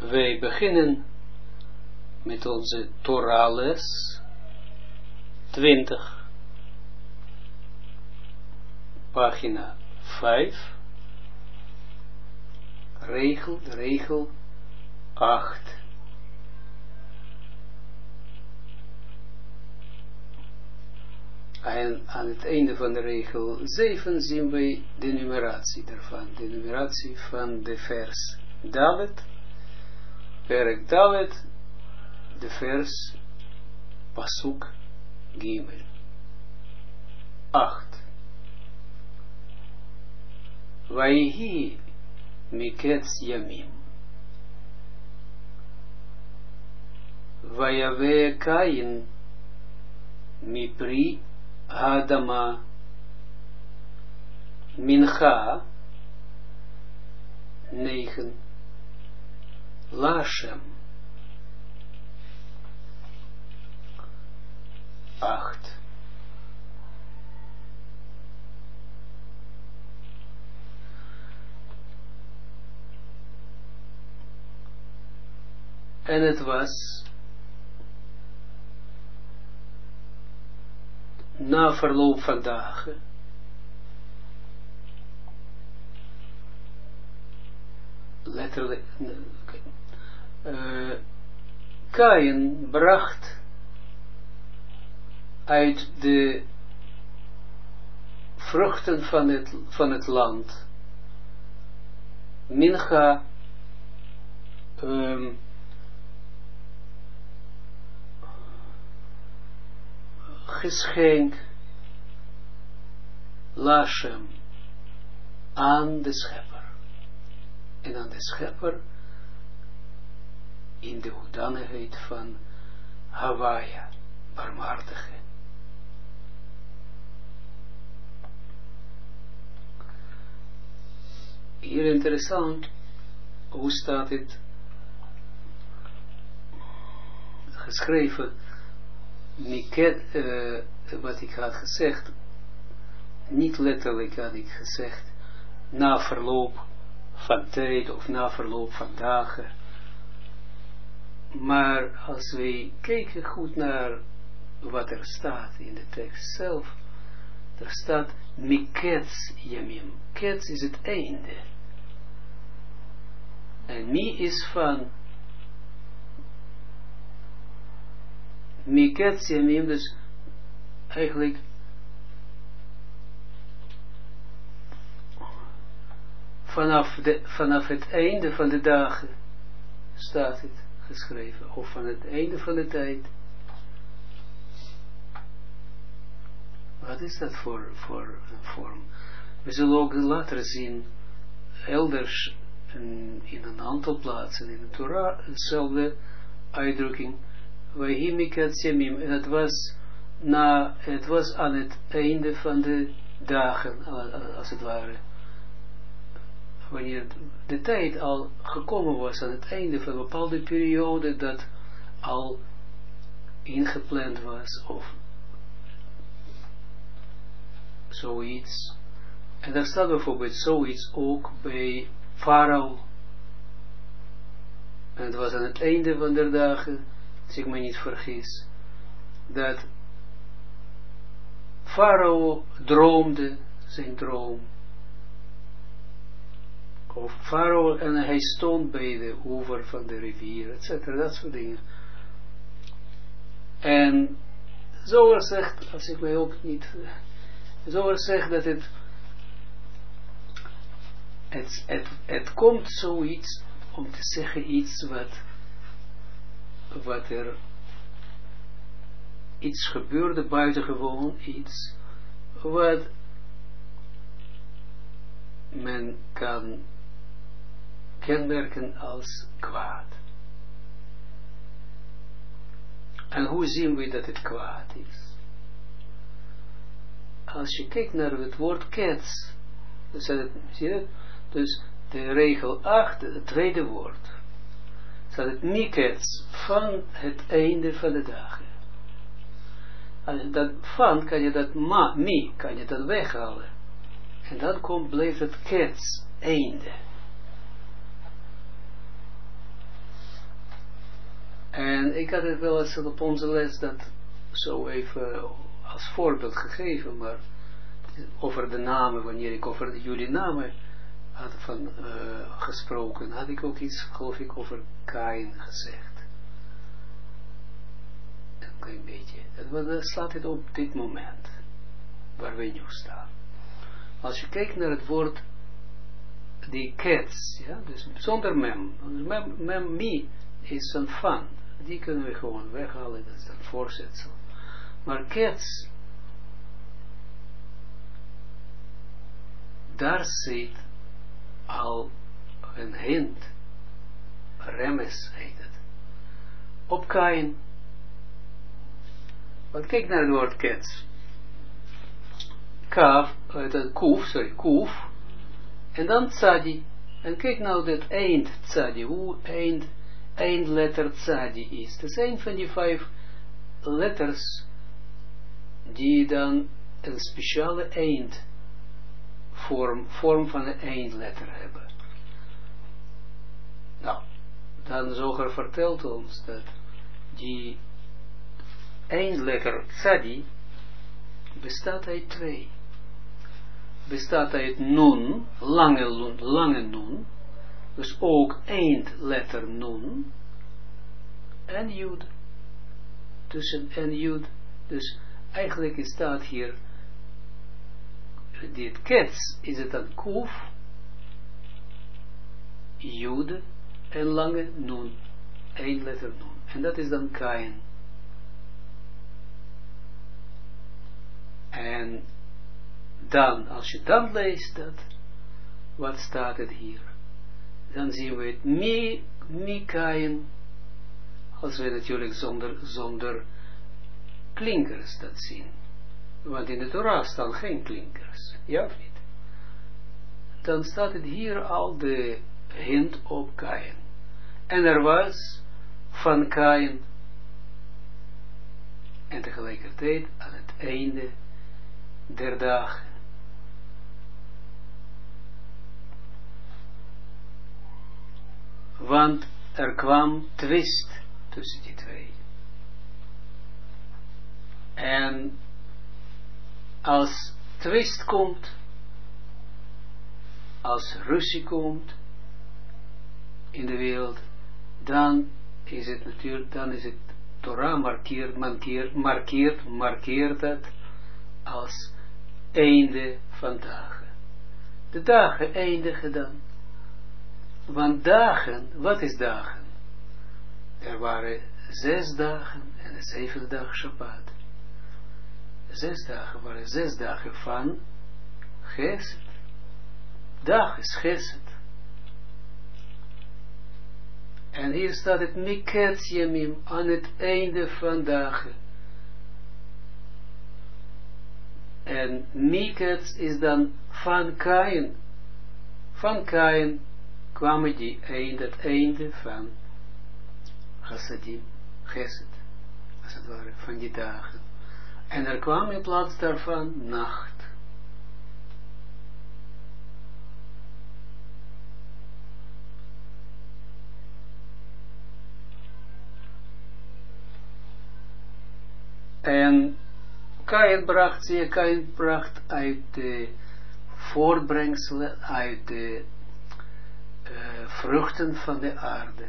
Wij beginnen met onze Torah-les 20, pagina 5, regel 8. En aan het einde van de regel 7 zien wij de numeratie daarvan, de numeratie van de vers Dalet, perek Dalet, de vers Pasuk Gimel 8. Vayhi miketz yamim vayave Kain mipri Adama Mincha 9 Lashem 8 en het was na verloop van dagen letterlijk Kain bracht uit de vruchten van het land mincha geschenk Lashem aan de schepper en aan de schepper in de hoedanigheid van Hawaia, barmhartige. Hier interessant, hoe staat het geschreven, wat ik had gezegd, niet letterlijk had ik gezegd, na verloop van tijd of na verloop van dagen. Maar als wij kijken goed naar wat er staat in de tekst zelf, er staat miketz yamim. Ketz is het einde. En mi is van miketz yamim, dus eigenlijk vanaf het einde van de dagen staat het geschreven, of van het einde van de tijd. Wat is dat voor een vorm? We zullen ook later zien, elders in een aantal plaatsen in de Torah, dezelfde uitdrukking, Vayhi miketz yamim, en het was aan het einde van de dagen, als het ware. Wanneer de tijd al gekomen was aan het einde van een bepaalde periode dat al ingepland was of zoiets. En daar staat bijvoorbeeld zoiets ook bij Farao. En het was aan het einde van de dagen, als ik me niet vergis, dat Farao droomde zijn droom. Of Farao, en hij stond bij de oever van de rivier, etc. Dat soort dingen. En zoals zegt, als ik mij ook niet, zoals zegt dat het komt zoiets, om te zeggen iets wat er, iets gebeurde, buitengewoon iets, wat men kan kenmerken als kwaad. En hoe zien we dat het kwaad is? Als je kijkt naar het woord ketz, zie je het? Dus de regel 8, het tweede woord, staat het miketz, van het einde van de dagen. En dat van, kan je dat kan je dat weghalen. En dan blijft het ketz, einde. En ik had het wel eens op onze les dat zo even als voorbeeld gegeven, maar over de namen, wanneer ik over jullie namen had gesproken, had ik ook iets, geloof ik, over Kain gezegd. Een klein beetje. Dat slaat het op dit moment, waar we nu staan. Als je kijkt naar het woord, die cats, ja, dus zonder mem, mi is een van, die kunnen we gewoon weghalen, dat is een voorzetsel. Maar cats, daar zit al een hint, remes heet het, op Kain. Want kijk naar het woord cats. Kuf, en dan tzadi. En kijk nou dat eind tzadi, hoe eindletter tzadi is. Dat is een van die 5 letters die dan een speciale vorm van een eindletter hebben. Nou, dan Zoger vertelt ons dat die eindletter tzadi bestaat uit 2. Bestaat uit nun, lange nun, dus ook eindletter nun, en jud. Tussen en jud. Dus eigenlijk staat hier, dit kets is het een kuf, jud en lange nun, eindletter nun. En dat is dan Kain. En dan, als je dan leest dat, wat staat het hier? Dan zien we het mi Kain, als we natuurlijk zonder klinkers dat zien. Want in de Torah staan geen klinkers, ja of niet? Dan staat het hier al de hint op Kain. En er was van Kain, en tegelijkertijd aan het einde der dagen. Want er kwam twist tussen die 2. En als twist komt, als ruzie komt in de wereld, dan is het natuurlijk, dan is het Torah markeert het als einde van dagen. De dagen eindigen dan. Want dagen, wat is dagen? Er waren 6 dagen en de 7e dag Shabbat. 6 dagen waren 6 dagen van Gesed. Dag is Gesed. En hier staat het Miketz Yamim, aan het einde van dagen. En Miketz is dan van Kain. Van Kain kwamen het einde van Chassadim, Gesed, als het ware, van die dagen. En er kwam in plaats daarvan nacht. En Kain bracht uit de voortbrengselen, uit de vruchten van de aarde.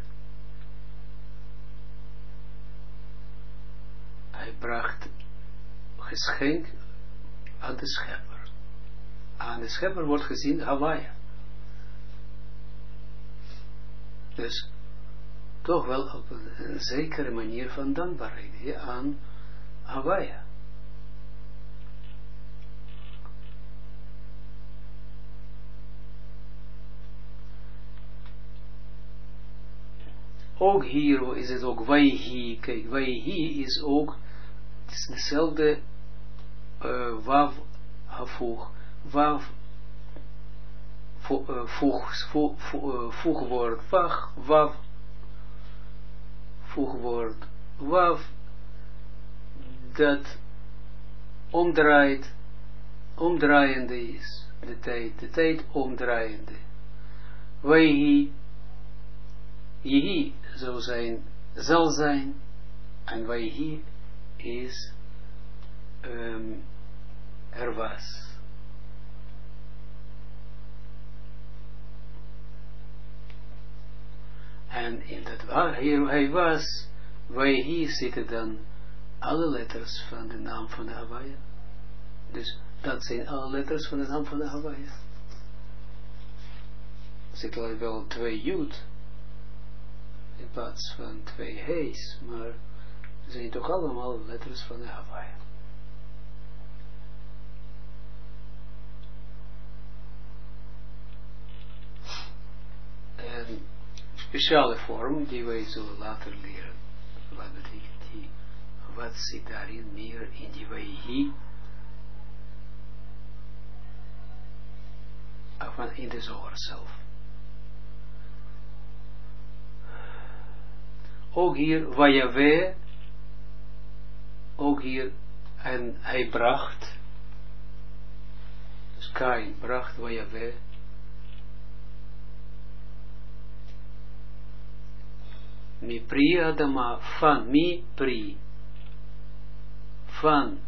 Hij bracht geschenk aan de schepper. Aan de schepper wordt gezien Hawaii. Dus toch wel op een zekere manier van dankbaarheid aan Hawaii. Ook hier is het ook Vayhi. Kijk, Vayhi is ook, het is dezelfde Wav hafuch, Wav voegwoord, Wav voegwoord, Wav dat omdraaiende is, de tijd omdraaiende. Vayhi, Yehi zou zijn zal zijn, en Vaihi is er was. En in dat waar hij was, Vaihi zitten dan alle letters van de naam van de Havaya. Dus dat zijn alle letters van de naam van de Havaya. Er zitten wel 2 Jud in plaats van 2 He's, maar ze zijn toch allemaal letters van de Havaya. En speciale vorm die wij zullen later leren. Wat betekent die? Wat zit daarin meer in die Vaihi? Of in de Zohar zelf. Ook hier, Vayave, ook hier, en hij bracht, dus Kain bracht Vayave, mi pri Adama, van mi pri, van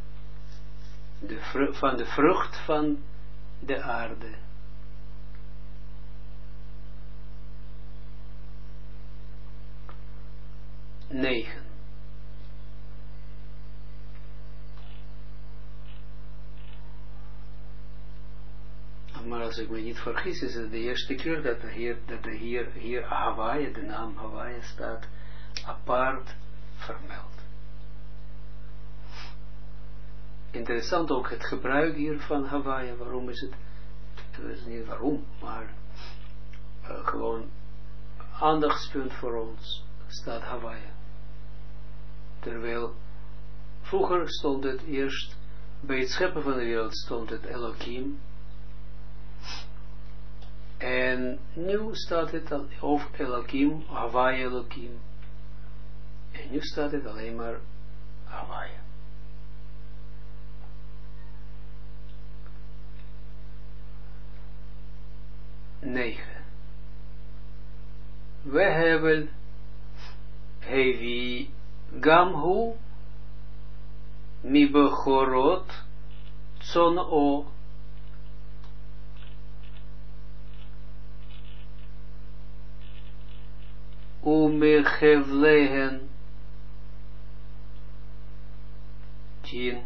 de vrucht van de aarde. Negen. Maar als ik me niet vergis, is het de eerste keer dat hier Havaya, de naam Havaya staat apart vermeld. Interessant ook het gebruik hier van Havaya. Waarom is het? Ik weet niet waarom, maar gewoon aandachtspunt voor ons staat Havaya. Terwijl vroeger stond het eerst, bij het scheppen van de wereld stond het Elohim. En nu staat het of Elohim, Havaya Elohim. En nu staat het alleen maar Havaya. Negen. We hebben Hevi Gamhu Mi Bechorot Tzono Umechevlehen 10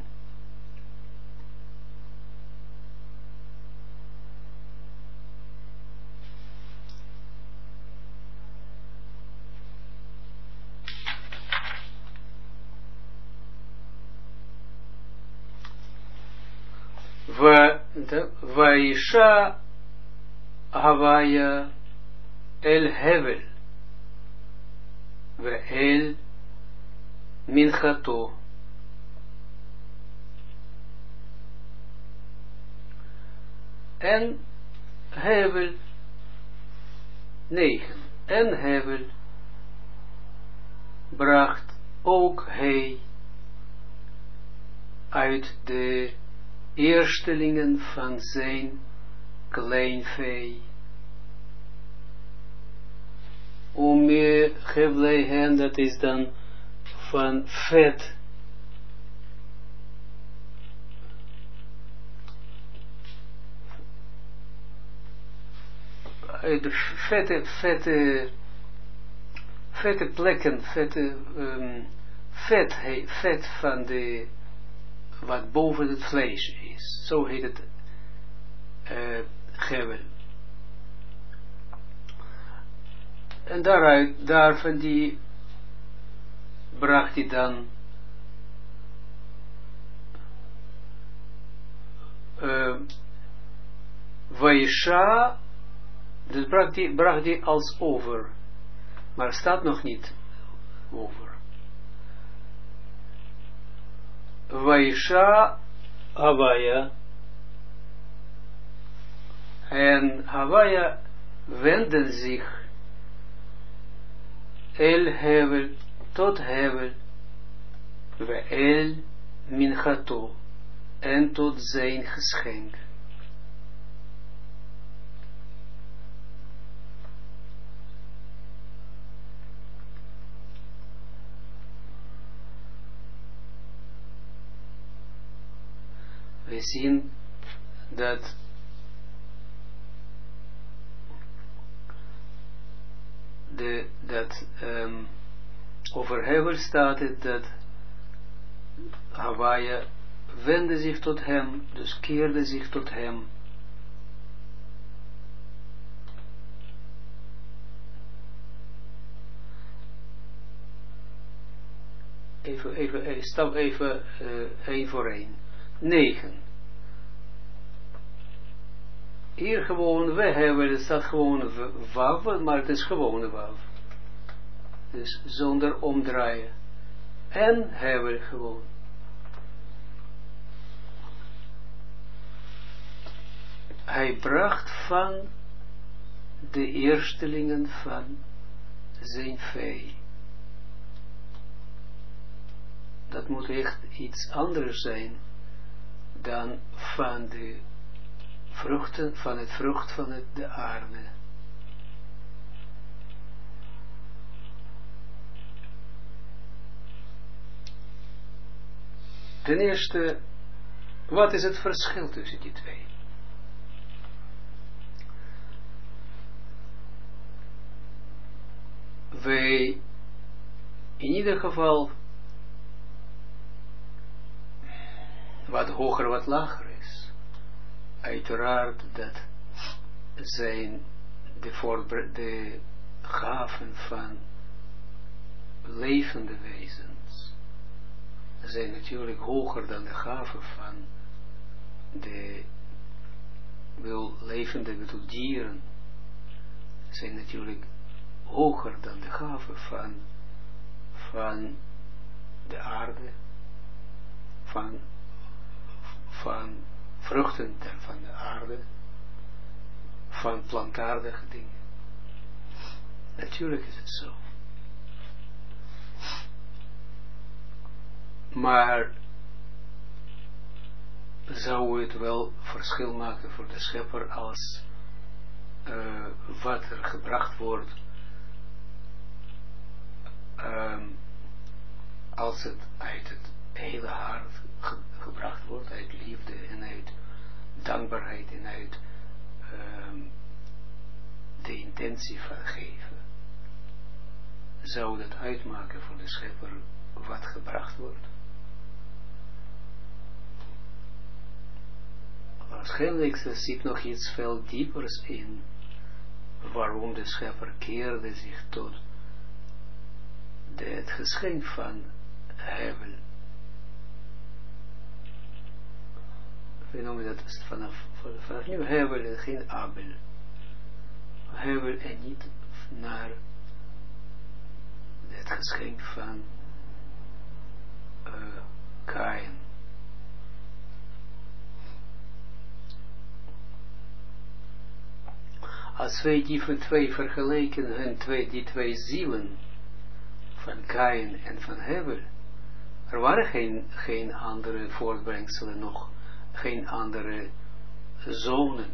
Vaisha Havaya El Hevel Ve'el Minchato en Hevel 9 en Hevel bracht ook hij uit de eerstelingen van zijn kleinvee. Gevlehen, dat is dan van vet. De vette plekken, vet van de, wat boven het vlees is. Zo heet het gevel. En daarvan die bracht hij dan Vaisha, dus bracht hij als over, maar staat nog niet over. Vaisha Havaya, en Havaya wenden zich El Hevel tot Hevel, Ve'el Minchato, en tot zijn geschenk. we zien dat over Hevel staat het dat Hawaii wendde zich tot hem, dus keerde zich tot hem. Stap even één voor één. 9. Hier gewoon, we hebben, het staat gewoon wav, maar het is gewoon wav. Dus zonder omdraaien. En hebben we gewoon. Hij bracht van de eerstelingen van zijn vee. Dat moet echt iets anders zijn dan van de vruchten, van het vrucht van de aarde. Ten eerste, wat is het verschil tussen die twee? Wij, in ieder geval, wat hoger, wat lager is. Uiteraard dat zijn de gaven van levende wezens zijn natuurlijk hoger dan de gaven van de levende dieren zijn natuurlijk hoger dan de gaven van de aarde, van vruchten van de aarde, van plantaardige dingen. Natuurlijk is het zo. Maar zou het wel verschil maken voor de schepper als wat er gebracht wordt, als het uit het hele hart gebracht wordt, uit liefde en uit dankbaarheid en uit de intentie van geven, zou dat uitmaken voor de schepper wat gebracht wordt? Waarschijnlijk zit nog iets veel diepers in waarom de schepper keerde zich tot het geschenk van Hevel. We noemen dat vanaf nu Hevel en geen Abel. Hevel en niet naar het geschenk van Kain. Als wij die twee vergelijken, die twee zielen van Kain en van Hevel, er waren geen andere voortbrengselen nog, geen andere zonen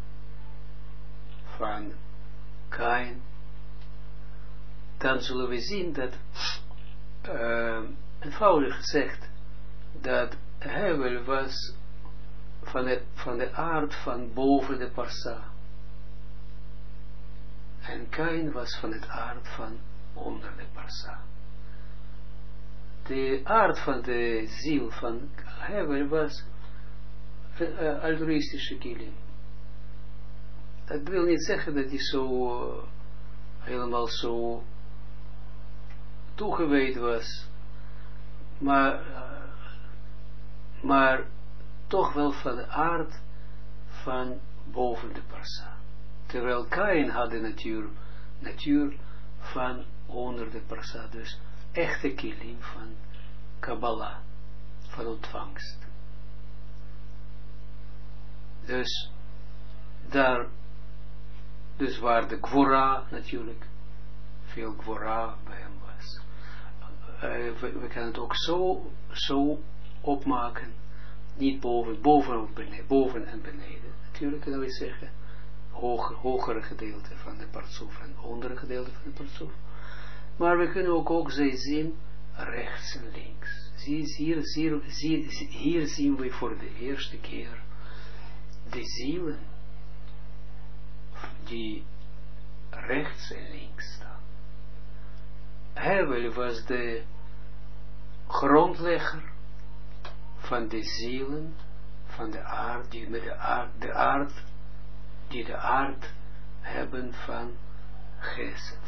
van Kain. Dan zullen we zien dat eenvoudig gezegd dat Hevel was van de aard van boven de parsa. En Kain was van het aard van onder de parsa. De aard van de ziel van Hevel was altruïstische killing. Dat wil niet zeggen dat hij zo helemaal zo toegewijd was, maar toch wel van de aard van boven de parsa. Terwijl Kain had de natuur van onder de parsa, dus echte kilim van Kabbalah, van ontvangst. Dus waar de Gwora natuurlijk, veel Gwora bij hem was. We kunnen het ook zo opmaken, niet boven en beneden. Natuurlijk kunnen we zeggen, hogere gedeelte van de partsoef en ondere gedeelte van de partsoef. Maar we kunnen ook zij zien rechts en links. Hier zien we voor de eerste keer de zielen die rechts en links staan. Hevel was de grondlegger van de zielen van de aard, die met de aard hebben van Gesed.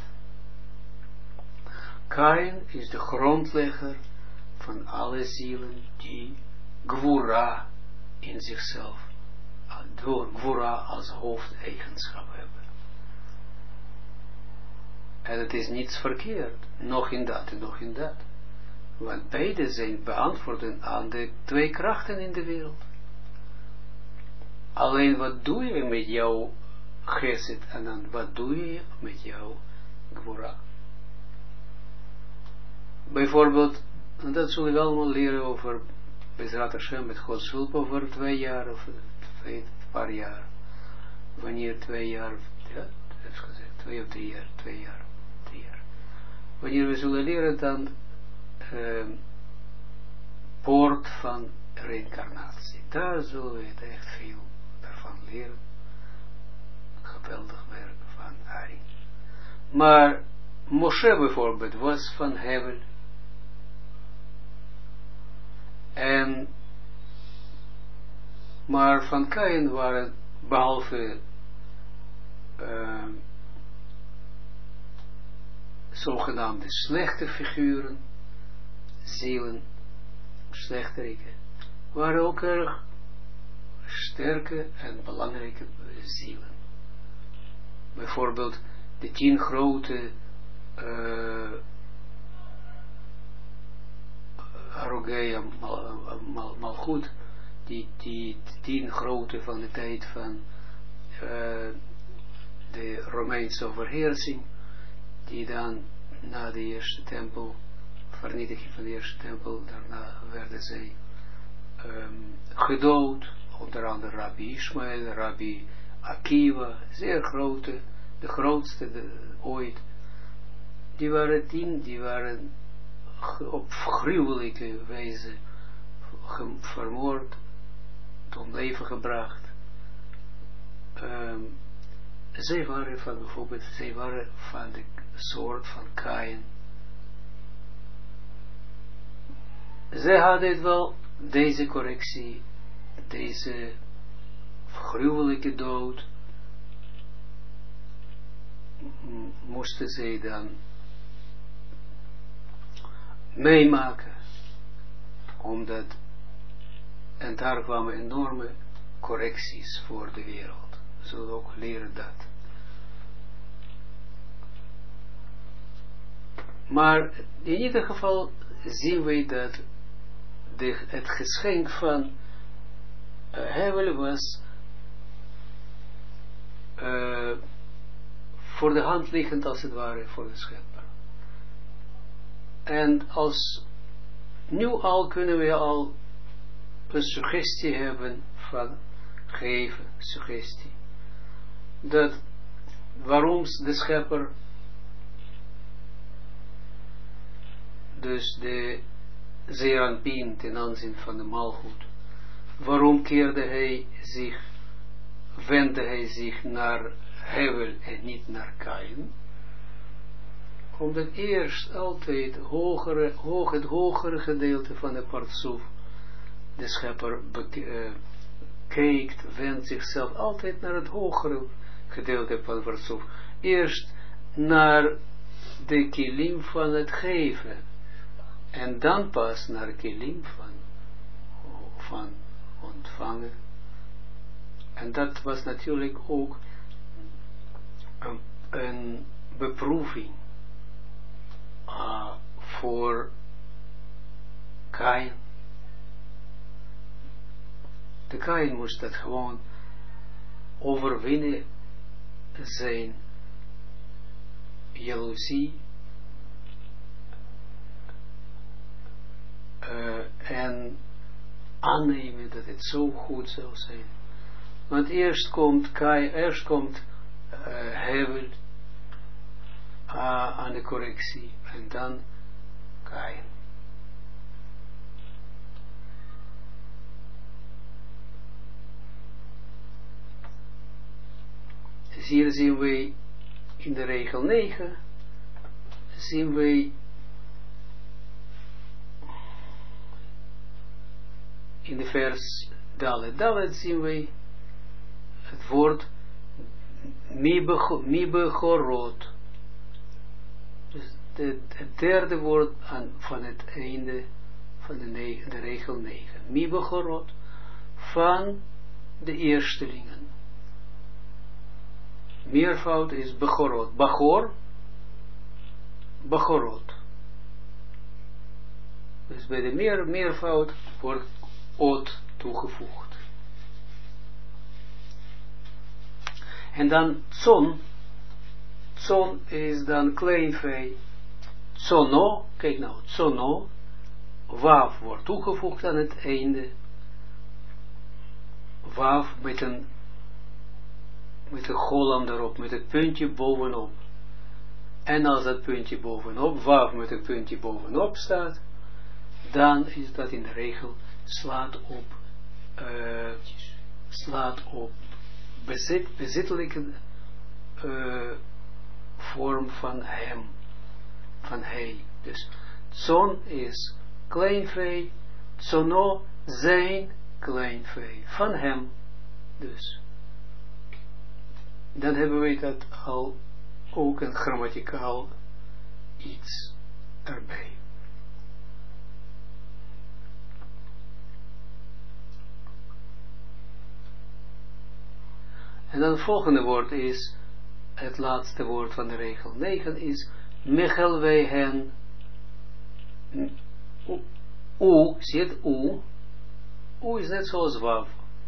Kain is de grondlegger van alle zielen die Gwura in zichzelf, door Gwura als hoofdeigenschap hebben. En het is niets verkeerd, nog in dat en nog in dat. Want beide zijn beantwoorden aan de twee krachten in de wereld. Alleen wat doe je met jouw Gesed en dan wat doe je met jouw Gwura? Bijvoorbeeld, en dat zullen we allemaal leren over Bezrat Hashem met Gods hulp over 2 jaar of een paar jaar. Wanneer 2 jaar, ja, heeft gezegd, 2 of 3 jaar, 2 jaar, 3 jaar. Wanneer we zullen leren dan poort van reïncarnatie. Daar zullen we het echt veel daarvan leren. Geweldig werk van Ari. Maar Moshe bijvoorbeeld was van Hevel. En maar van Kain waren behalve zogenaamde slechte figuren, zielen, slechteriken, waren ook erg sterke en belangrijke zielen. Bijvoorbeeld de 10 grote Arogea Malchut, die 10 grote van de tijd van de Romeinse overheersing, die dan na de eerste tempel, vernietiging van de eerste tempel, daarna werden zij gedood, onder andere Rabbi Ishmael, Rabbi Akiva, zeer grote, de grootste ooit. Die waren 10, die waren op gruwelijke wijze vermoord, om leven gebracht. Zij waren van bijvoorbeeld, zij waren van de soort van Kain. Zij hadden het wel, deze correctie, deze gruwelijke dood, moesten zij dan meemaken, omdat, en daar kwamen enorme correcties voor de wereld. We zullen ook leren dat. Maar in ieder geval zien wij dat het geschenk van Hevel was voor de hand liggend als het ware voor de schepper. En als nu al kunnen we al een suggestie hebben van geven, suggestie, dat waarom de schepper dus de Zeranpien ten aanzien van de Malchut, waarom wendde hij zich naar Hevel en niet naar Kain? Omdat eerst altijd het hogere gedeelte van de partsoef de schepper kijkt, wendt zichzelf altijd naar het hogere gedeelte van de partsoef. Eerst naar de kilim van het geven en dan pas naar kilim van ontvangen. En dat was natuurlijk ook een beproeving voor Kain. De Kain moest dat gewoon overwinnen, zijn jaloezie en aannemen dat het zo goed zou zijn. Want eerst komt Hevel aan de correctie en dan Kain. hier zien we in de regel 9, zien we in de vers Dalet zien we het woord mi bechorot. Dus het derde woord van het einde van de regel 9. Mi bechorot, van de eerstelingen. Meervoud is bechorot. Bachor, bechorot. Dus bij de meervoud wordt ot toegevoegd. En dan tson. Tson is dan kleinvee. Tsono, kijk nou, tsono. Waf wordt toegevoegd aan het einde. Waf met een golam erop, met het puntje bovenop. En als dat puntje bovenop, waf met het puntje bovenop staat, dan is dat in de regel slaat op bezittelijke vorm van hem, van hij. Dus zon is kleinvee, zono zijn kleinvee, van hem. Dus dan hebben we dat al ook een grammaticaal iets erbij. En dan het volgende woord is, het laatste woord van de regel 9 is, Mechelwei hen, zie het, is net zoals wav.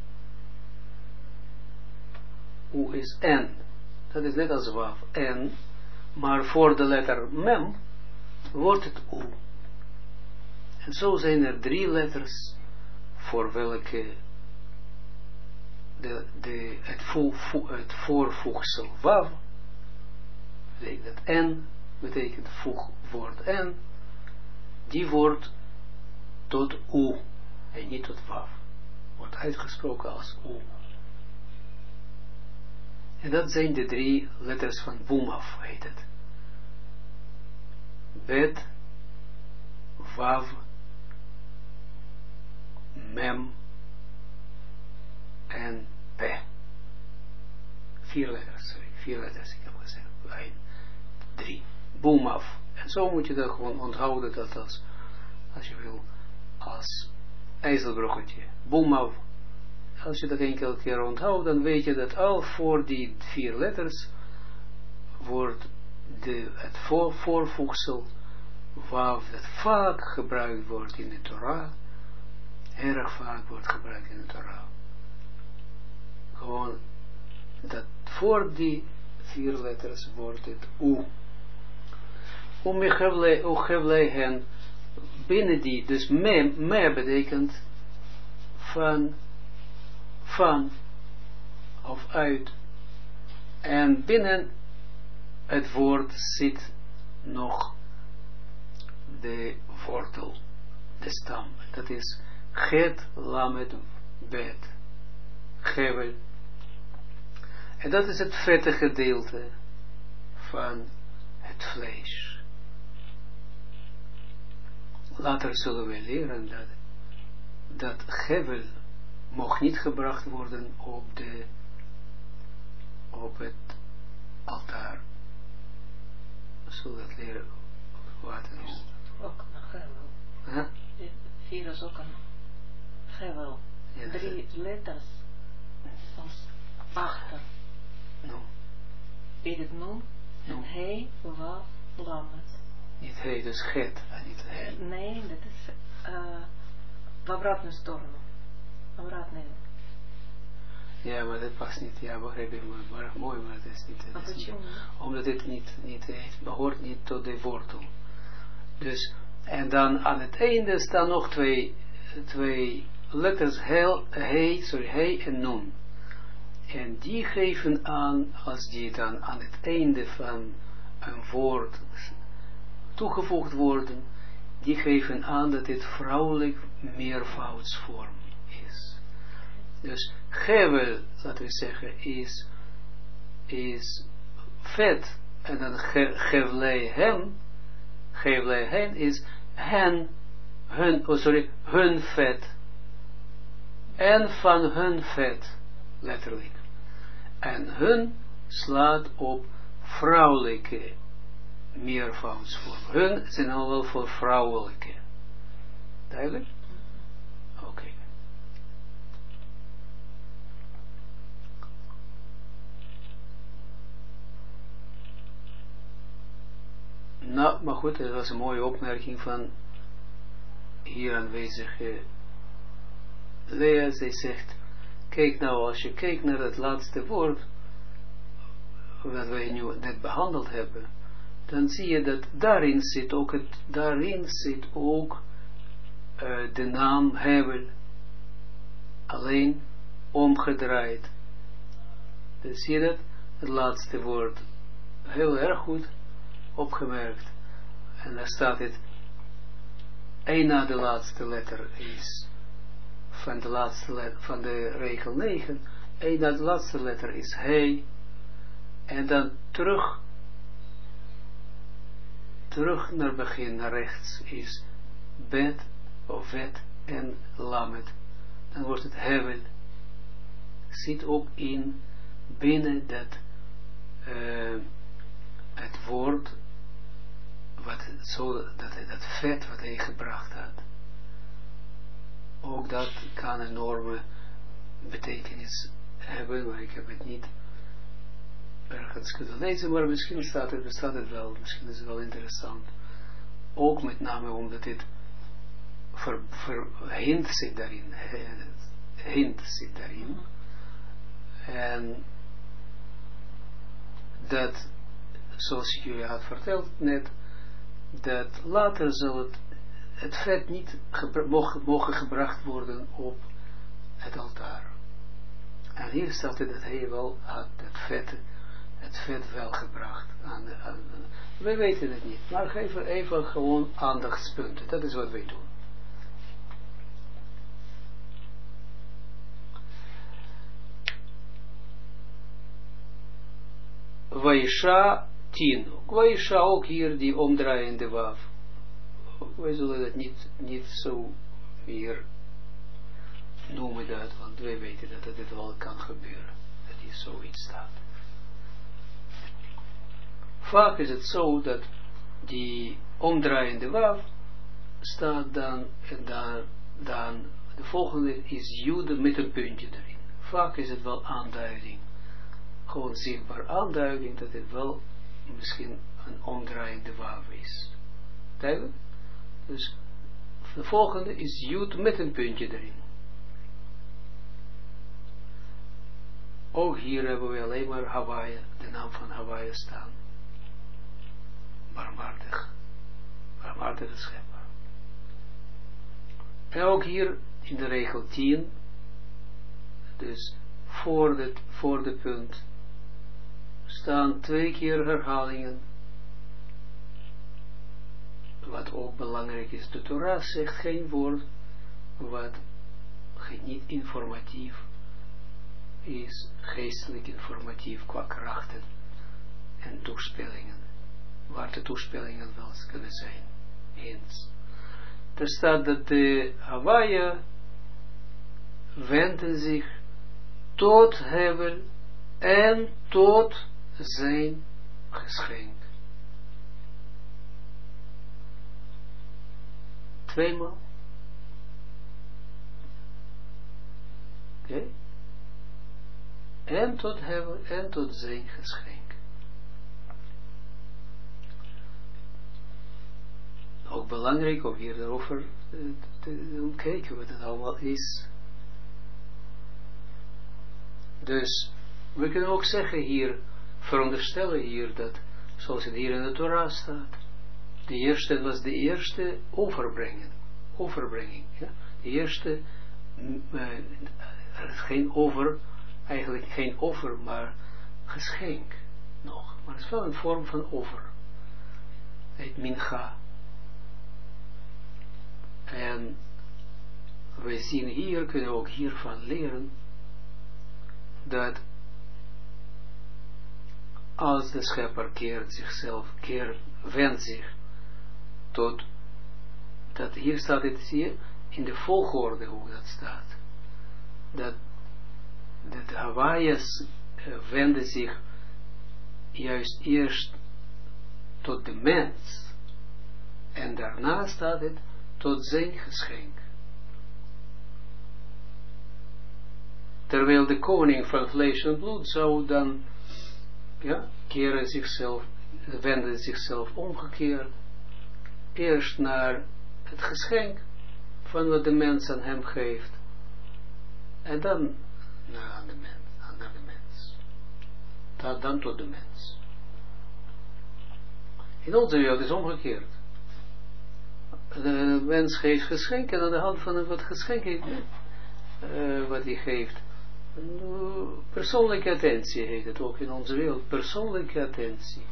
Is en, dat is net als wav, en, maar voor de letter mem, wordt het En zo zijn er 3 letters, voor welke het voorvoegsel wav, betekent dat en, betekent voegwoord en, die wordt tot en niet tot wav, wordt uitgesproken als En dat zijn de 3 letters van Boemaf, heet het. Bet, wav, mem en p. 4 letters, ik heb gezegd. 1, 3. Boemaf. En zo moet je dat gewoon onthouden, dat als je wil, als ijzelbroggetje. Boemaf. Als je dat enkele keer onthoudt, dan weet je dat al voor die 4 letters wordt het voorvoegsel wav, dat vaak gebruikt wordt in de Torah, erg vaak wordt gebruikt in de Torah. Gewoon dat voor die 4 letters wordt het Umechevlei hen, binnen die, dus me betekent van of uit, en binnen het woord zit nog de wortel, de stam, dat is het lamet bet, gevel, en dat is het vette gedeelte van het vlees. Later zullen we leren dat gevel mocht niet gebracht worden op het altaar. We zullen dat leren wat het is. Ook een gevel. Huh? 4 is ook een gevel. Ja, 3 letters als achter. No. Is het nu? En hij, waf, lamet. Niet hij, dus het. Niet hij. Nee, dat is в обратную сторону. Обратную. Ja, maar dat past niet. Ja, begrijp ik, maar mooi, maar dat is niet. Dat is niet, omdat het niet behoort niet tot de wortel. Dus, en dan aan het einde staan nog twee letters, hij en nun. En die geven aan, als die dan aan het einde van een woord toegevoegd worden, die geven aan dat dit vrouwelijk meervoudsvorm is. Dus gevel, laten we zeggen, is is vet, en dan gevlehen is hun vet, en van hun vet, letterlijk. En hun slaat op vrouwelijke meervoudsvorm. Hun zijn al wel voor vrouwelijke. Duidelijk? Oké. Nou, maar goed, dat was een mooie opmerking van hier aanwezige Lea. Zij zegt, kijk nou, als je kijkt naar het laatste woord, wat wij nu net behandeld hebben, dan zie je dat daarin zit ook de naam Hevel, alleen omgedraaid. Dus zie je dat? Het laatste woord, heel erg goed opgemerkt. En daar staat het, één na de laatste letter is, van de regel 9, één na de laatste letter is He, en dan terug naar begin, naar rechts, is Bet, of Vet en Lamet. Dan wordt het Hevel. Zit ook binnen dat het woord, dat vet wat hij gebracht had. Ook dat kan een enorme betekenis hebben, maar ik heb het niet ergens kunnen lezen, maar misschien bestaat het wel, misschien is het wel interessant. Ook met name omdat dit hint zit daarin. En dat, zoals ik jullie had verteld net, dat later zal het vet niet mogen gebracht worden op het altaar. En hier staat het dat hij wel had het vet wel gebracht. Wij weten het niet, maar geef er even gewoon aandachtspunten. Dat is wat wij doen. Vaisha 10. Vaisha ook hier die omdraaiende waf. Wij zullen dat niet zo hier noemen dat, want wij weten dat het wel kan gebeuren. Dat hier zoiets staat. Vaak is het zo dat die omdraaiende waf staat dan, en dan de volgende is jude met een puntje erin. Vaak is het wel aanduiding. Gewoon zichtbaar aanduiding dat het wel misschien een omdraaiende waf is. Duidelijk? Dus de volgende is Jud met een puntje erin. Ook hier hebben we alleen maar Hawaii, de naam van Hawaii staan. Barmhartige schepper. En ook hier in de regel 10, dus voor de punt, staan 2 keer herhalingen. Wat ook belangrijk is, de Torah zegt geen woord wat niet informatief is, geestelijk informatief qua krachten en toespelingen, waar de toespelingen wel kunnen zijn. Eens. Er staat dat de Hawaii wenden zich tot Hevel en tot zijn geschenk. 2 maal. Oké. En tot Hevel en tot zijn geschenk. Ook belangrijk om hier daarover te kijken wat het allemaal is. Dus we kunnen ook zeggen hier, veronderstellen hier dat, zoals het hier in de Torah staat, was de eerste overbrenging. Ja? De eerste, eigenlijk geen offer, maar geschenk nog. Maar het is wel een vorm van offer. Het mincha. En we zien hier, kunnen we ook hiervan leren, dat als de schepper wendt zich tot, dat hier staat het, zie je, in de volgorde hoe dat staat. Dat de Hawaïas wenden zich juist eerst tot de mens. En daarna staat het tot zijn geschenk. Terwijl de koning van vlees en bloed zou dan wenden zichzelf omgekeerd eerst naar het geschenk van wat de mens aan hem geeft. En dan naar de mens. Dan tot de mens. In onze wereld is omgekeerd. De mens geeft geschenken aan de hand van wat geschenk wat hij geeft. Persoonlijke attentie heet het ook in onze wereld. Persoonlijke attentie.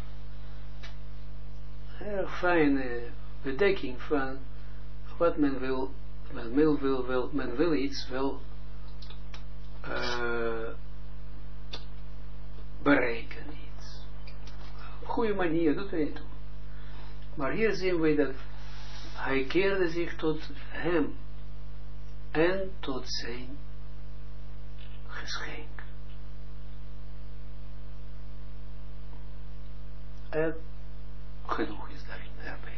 Erg fijne bedekking van wat men wil. Men wil iets wel bereiken. Iets. Op goede manier, dat weet je. Maar hier zien we dat hij keerde zich tot hem en tot zijn geschenk. En genoeg is daarin erbij.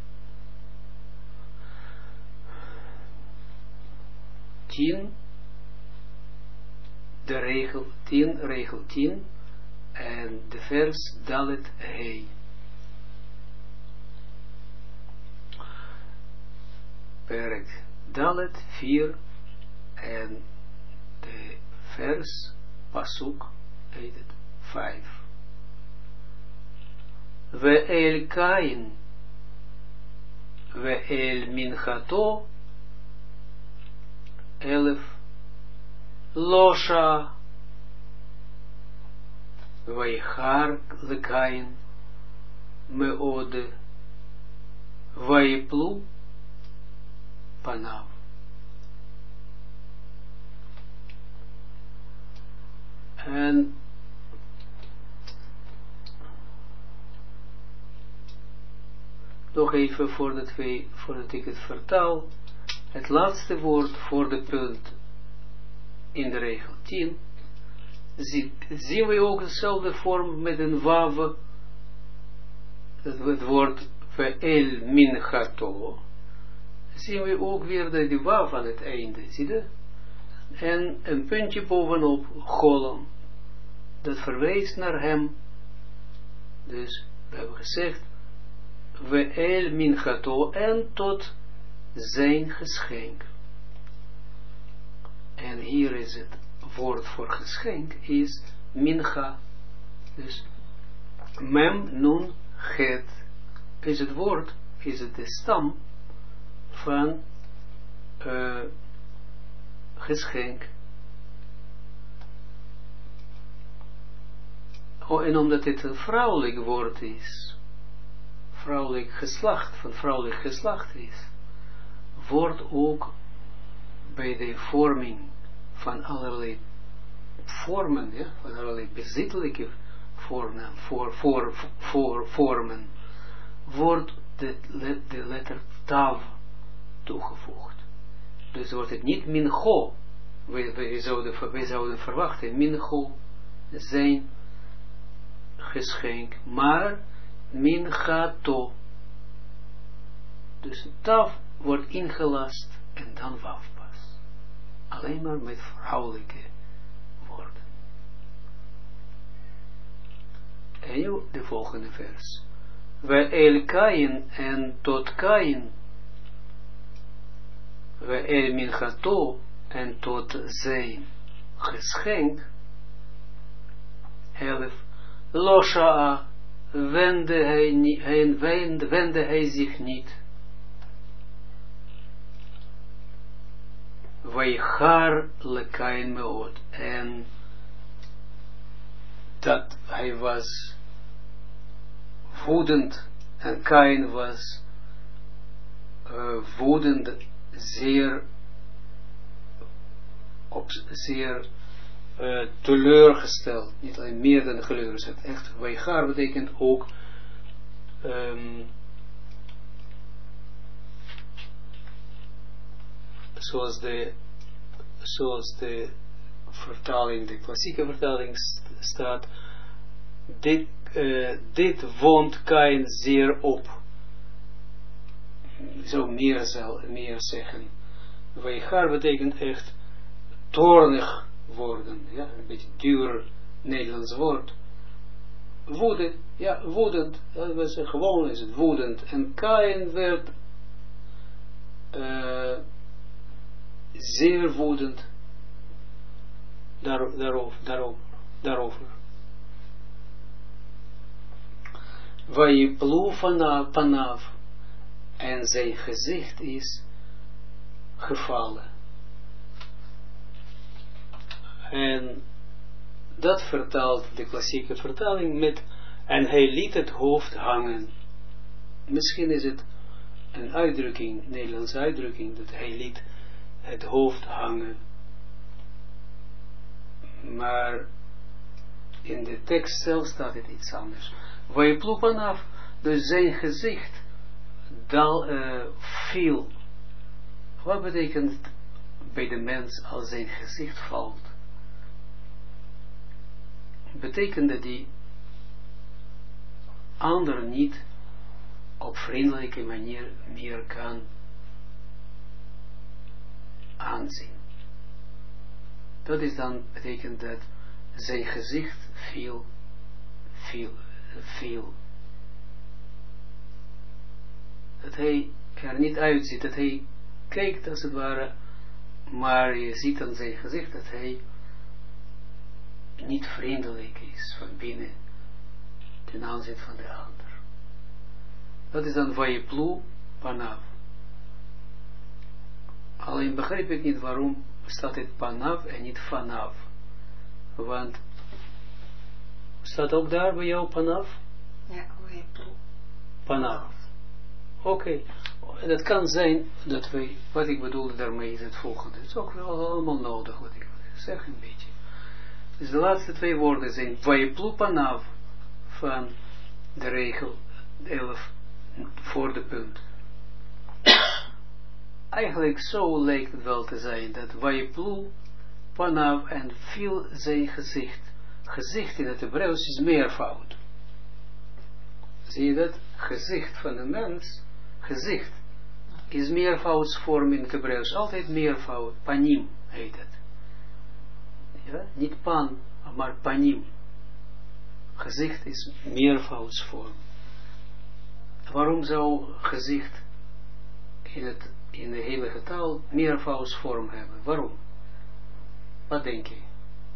Regel 10 en de vers Dalet Hei. Perk Dalet 4 en de vers Pasuk heet het 5. We el Kain we el Minchato 11 Losha Vaychar lekain meode Vayplu panav. En nog even voordat ik het vertaal, het laatste woord voor de punt in de regel 10, zien we ook dezelfde vorm met een wav, het woord ve'el minchato, zien we ook weer die wav aan het einde, zie je? En een puntje bovenop, golem, dat verwijst naar hem. Dus we hebben gezegd, ve'el minchato, en tot zijn geschenk. En hier is het woord voor geschenk, is mincha. Dus mem nun het is het woord, is het de stam van geschenk. Oh, en omdat dit een vrouwelijk woord is, vrouwelijk geslacht, van vrouwelijk geslacht is, wordt ook bij de vorming van allerlei vormen, ja, van allerlei bezittelijke vormen, wordt de letter tav toegevoegd. Dus wordt het niet mincho, wij zouden verwachten, mincho zijn geschenk, maar minchato. Dus tav wordt ingelast en dan wav pas. Alleen maar met vrouwelijke woorden. En nu de volgende vers. We el Kain en tot Kain. We el minchato en tot zijn geschenk. 11. Losha wende hij zich niet. Vaychar lekain meot, en dat hij was woedend, en Kain was woedend, zeer teleurgesteld, niet alleen meer dan teleurgesteld, echt, Vaigar betekent ook, zoals de vertaling, de klassieke vertaling staat, dit woont Kain zeer op. Zo meer zeggen. Vaigar betekent echt toornig worden. Ja, een beetje duur Nederlands woord. Woedend, ja, woedend. Gewoon is het woedend. En Kain werd zeer woedend daarover. Vayiplu panav, en zijn gezicht is gevallen. En dat vertaalt de klassieke vertaling met, en hij liet het hoofd hangen. Misschien is het een uitdrukking, Nederlandse uitdrukking, dat hij liet het hoofd hangen. Maar in de tekst zelf staat het iets anders. Vayiplu panav, dus zijn gezicht viel. Wat betekent bij de mens als zijn gezicht valt? Betekent dat die anderen niet op vriendelijke manier meer kan aanzien. Dat is dan, betekent dat zijn gezicht viel. Dat hij er niet uitziet, dat hij kijkt als het ware, maar je ziet aan zijn gezicht dat hij niet vriendelijk is van binnen ten aanzien van de ander. Dat is dan Vayiplu panav. Alleen begrijp ik niet waarom staat het panav en niet vanav. Want staat ook daar bij jou panav? Ja, Vayiplu panav. Oké. Dat kan zijn dat wij, wat ik bedoelde daarmee is het volgende. Het is ook wel allemaal nodig wat ik zeg een beetje. Dus de laatste twee woorden zijn Vayiplu panav van de regel 11 voor de punt. Eigenlijk zo lijkt het wel te zijn dat Vayiplu panav en viel zijn gezicht. Gezicht in het Hebreeuws is meervoud. Zie je dat? Gezicht van een mens, gezicht is meervoudsvorm in het Hebreeuws. Altijd meervoud. Panim heet het. Ja? Niet pan, maar panim. Gezicht is meervoudsvorm. Waarom zou gezicht in de heilige taal meervoudsvorm hebben? Waarom? Wat denk je?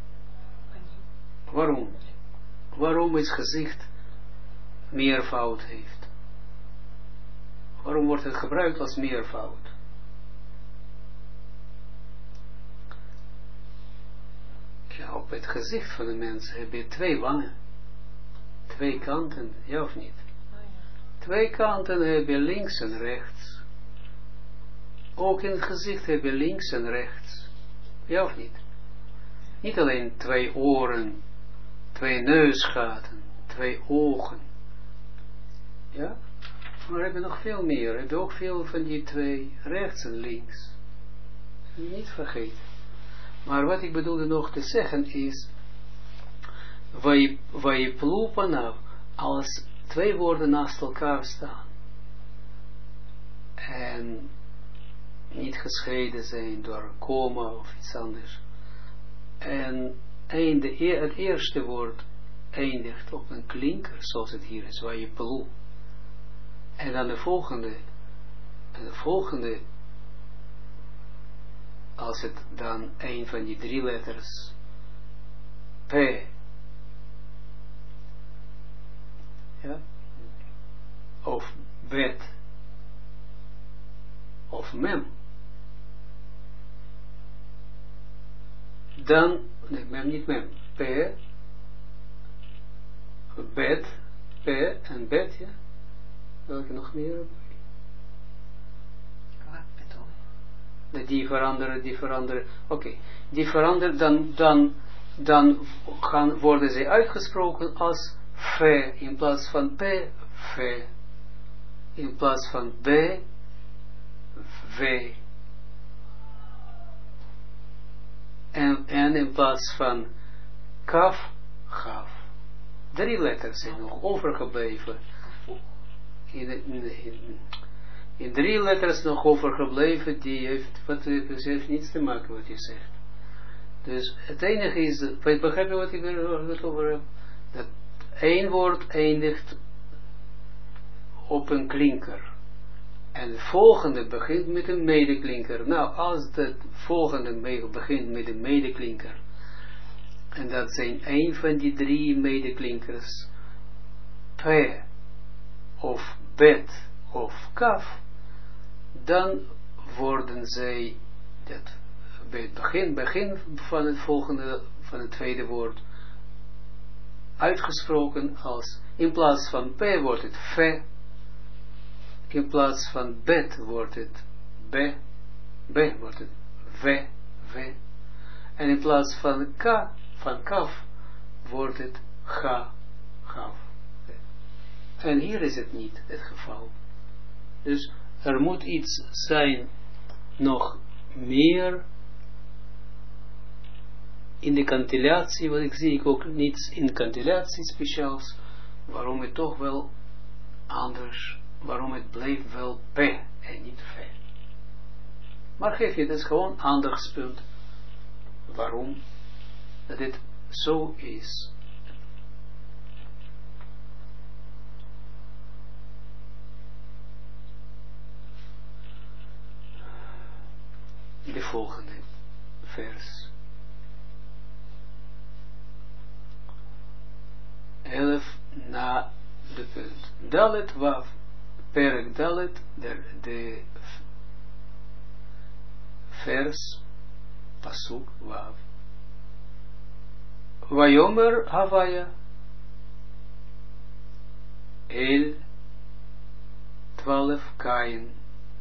Waarom? Waarom is gezicht meervoud heeft? Waarom wordt het gebruikt als meervoud? Ja, op het gezicht van de mens heb je twee wangen. Twee kanten, ja of niet? Twee kanten heb je links en rechts. Ook in het gezicht heb je links en rechts. Ja of niet? Niet alleen twee oren, twee neusgaten, twee ogen. Ja? Maar heb je nog veel meer. Heb je ook veel van die twee, rechts en links. Niet vergeten. Maar wat ik bedoelde nog te zeggen is, Vayiplu panav, als twee woorden naast elkaar staan. En niet gescheiden zijn door een komma of iets anders. En het eerste woord eindigt op een klinker, zoals het hier is, Vayiplu. En dan de volgende, als het dan een van die drie letters, P, ja, of bet, of mem, dan, nee, mem niet mem, P, bet, P en bet, ja. Welke nog meer? Wat bedoel je? Die veranderen. Oké. Die veranderen, dan dan worden zij uitgesproken als fe, in plaats van p, fe, in plaats van b, v, en in plaats van kaf, gaf. 3 letters zijn nog overgebleven. In 3 letters nog overgebleven, die heeft niets te maken wat je zegt. Dus het enige is, begrijp je wat ik er over heb? Dat 1 woord eindigt op een klinker. En het volgende begint met een medeklinker. Nou, als het volgende begint met een medeklinker, en dat zijn 1 van die 3 medeklinkers, p, of bet, of kaf, dan worden zij, dat bij het begin van het volgende, van het tweede woord, uitgesproken als, in plaats van p wordt het fe, in plaats van bet wordt het b wordt het v, en in plaats van k, van kaf, wordt het ga, gaf. En hier is het niet het geval. Dus er moet iets zijn, nog meer in de kantillatie, wat ik zie ook niets in kantillatie speciaals, waarom het toch wel anders, waarom het bleef wel p en niet v. Maar geef je, het is gewoon een aandachtspunt, waarom dat dit zo is. De volgende vers. 11 na de punt. Dalet waf, perek dalet, de vers, pasuk waf. Vayomer Havaya El 12 Kain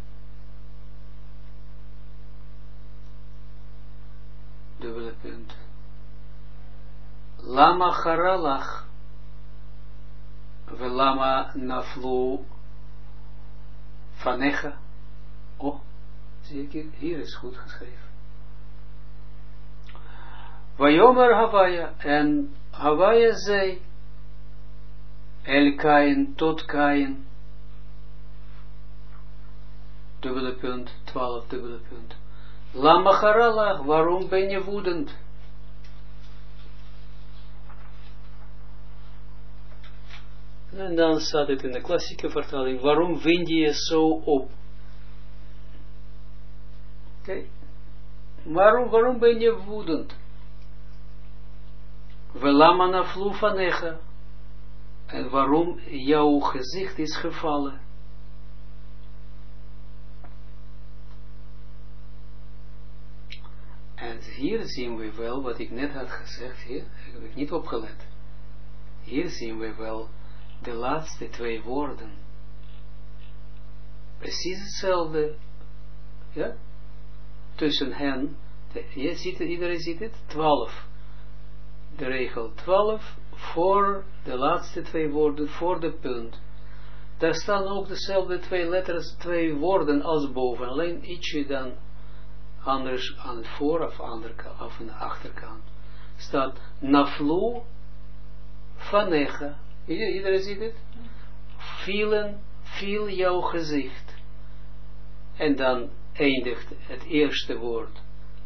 dubbele punt. Lama Haralach Velama Naflu Fanecha. Oh, zie ik hier is goed geschreven. Vayomer Havaya, en Havaya zei, El Kain tot Kain, dubbele punt, 12 dubbele punt. Lama Haralach, waarom ben je woedend? En dan staat het in de klassieke vertaling, waarom wind je zo op? Oké. Waarom ben je woedend? Velama naflu fanecha. En waarom jouw gezicht is gevallen? En hier zien we wel, wat ik net had gezegd, hier heb ik niet opgelet. Hier zien we wel de laatste 2 woorden. Precies hetzelfde. Ja? Tussen hen, iedereen ziet het, 12. De regel 12 voor de laatste 2 woorden, voor de punt. Daar staan ook dezelfde 2 letters, 2 woorden als boven, alleen ietsje dan anders aan het voor- of aan de achterkant. Staat naflu fanecha. Iedereen ziet het? Viel jouw gezicht. En dan eindigt het eerste woord.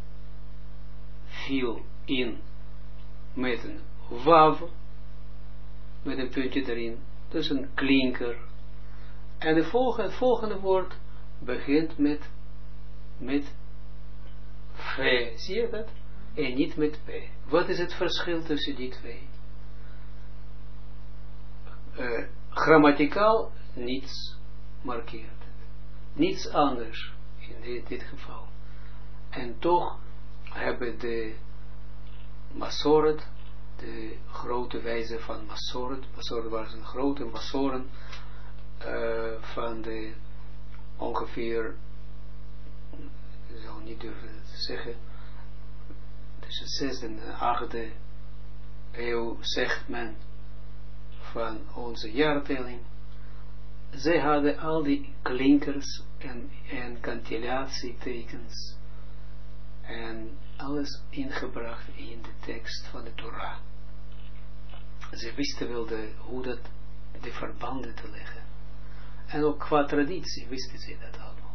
Viel in met een wav, met een puntje erin, dus een klinker. En het volgende woord begint met v, zie je dat? En niet met p. Wat is het verschil tussen die 2? Grammaticaal niets markeert het. Niets anders in dit geval. En toch hebben de Masoret, de grote wijze van Masoret was een grote Masoren van de ongeveer, ik zou niet durven te zeggen, tussen 6e en eeuw, zegt men, van onze jaartelling, zij hadden al die klinkers en cantillatietekens en alles ingebracht in de tekst van de Torah. Ze wisten wel hoe de verbanden te leggen. En ook qua traditie wisten ze dat allemaal.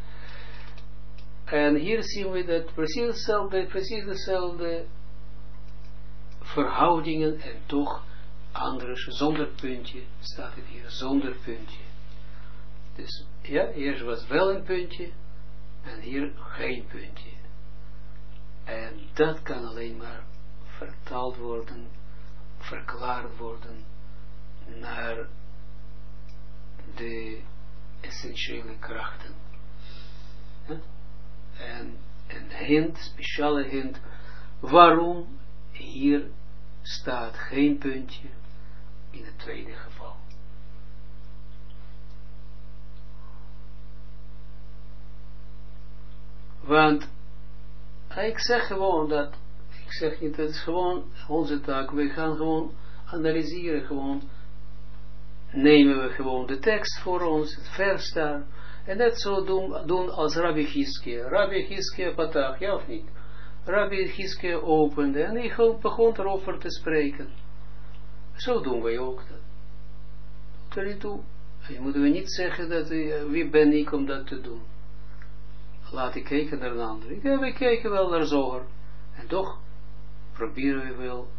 En hier zien we dat precies dezelfde verhoudingen en toch anders, zonder puntje, staat het hier, zonder puntje. Dus ja, eerst was wel een puntje en hier geen puntje. En dat kan alleen maar vertaald worden, verklaard worden naar de essentiële krachten. En een hint, speciale hint, waarom hier staat geen puntje in het tweede geval. Want ik zeg gewoon dat, ik zeg niet, dat is gewoon onze taak, we gaan gewoon analyseren, gewoon nemen we gewoon de tekst voor ons, het vers daar, en net zo doen als Rabbi Chizkia. Rabbi Chizkia patach, ja of niet? Rabbi Chizkia opende en hij begon erover te spreken. Zo doen wij ook dat. Doet er niet toe. Je moet we niet zeggen dat wie ben ik om dat te doen. Laat ik kijken naar een ander. Ja, we kijken wel naar Zohar. En toch proberen we wel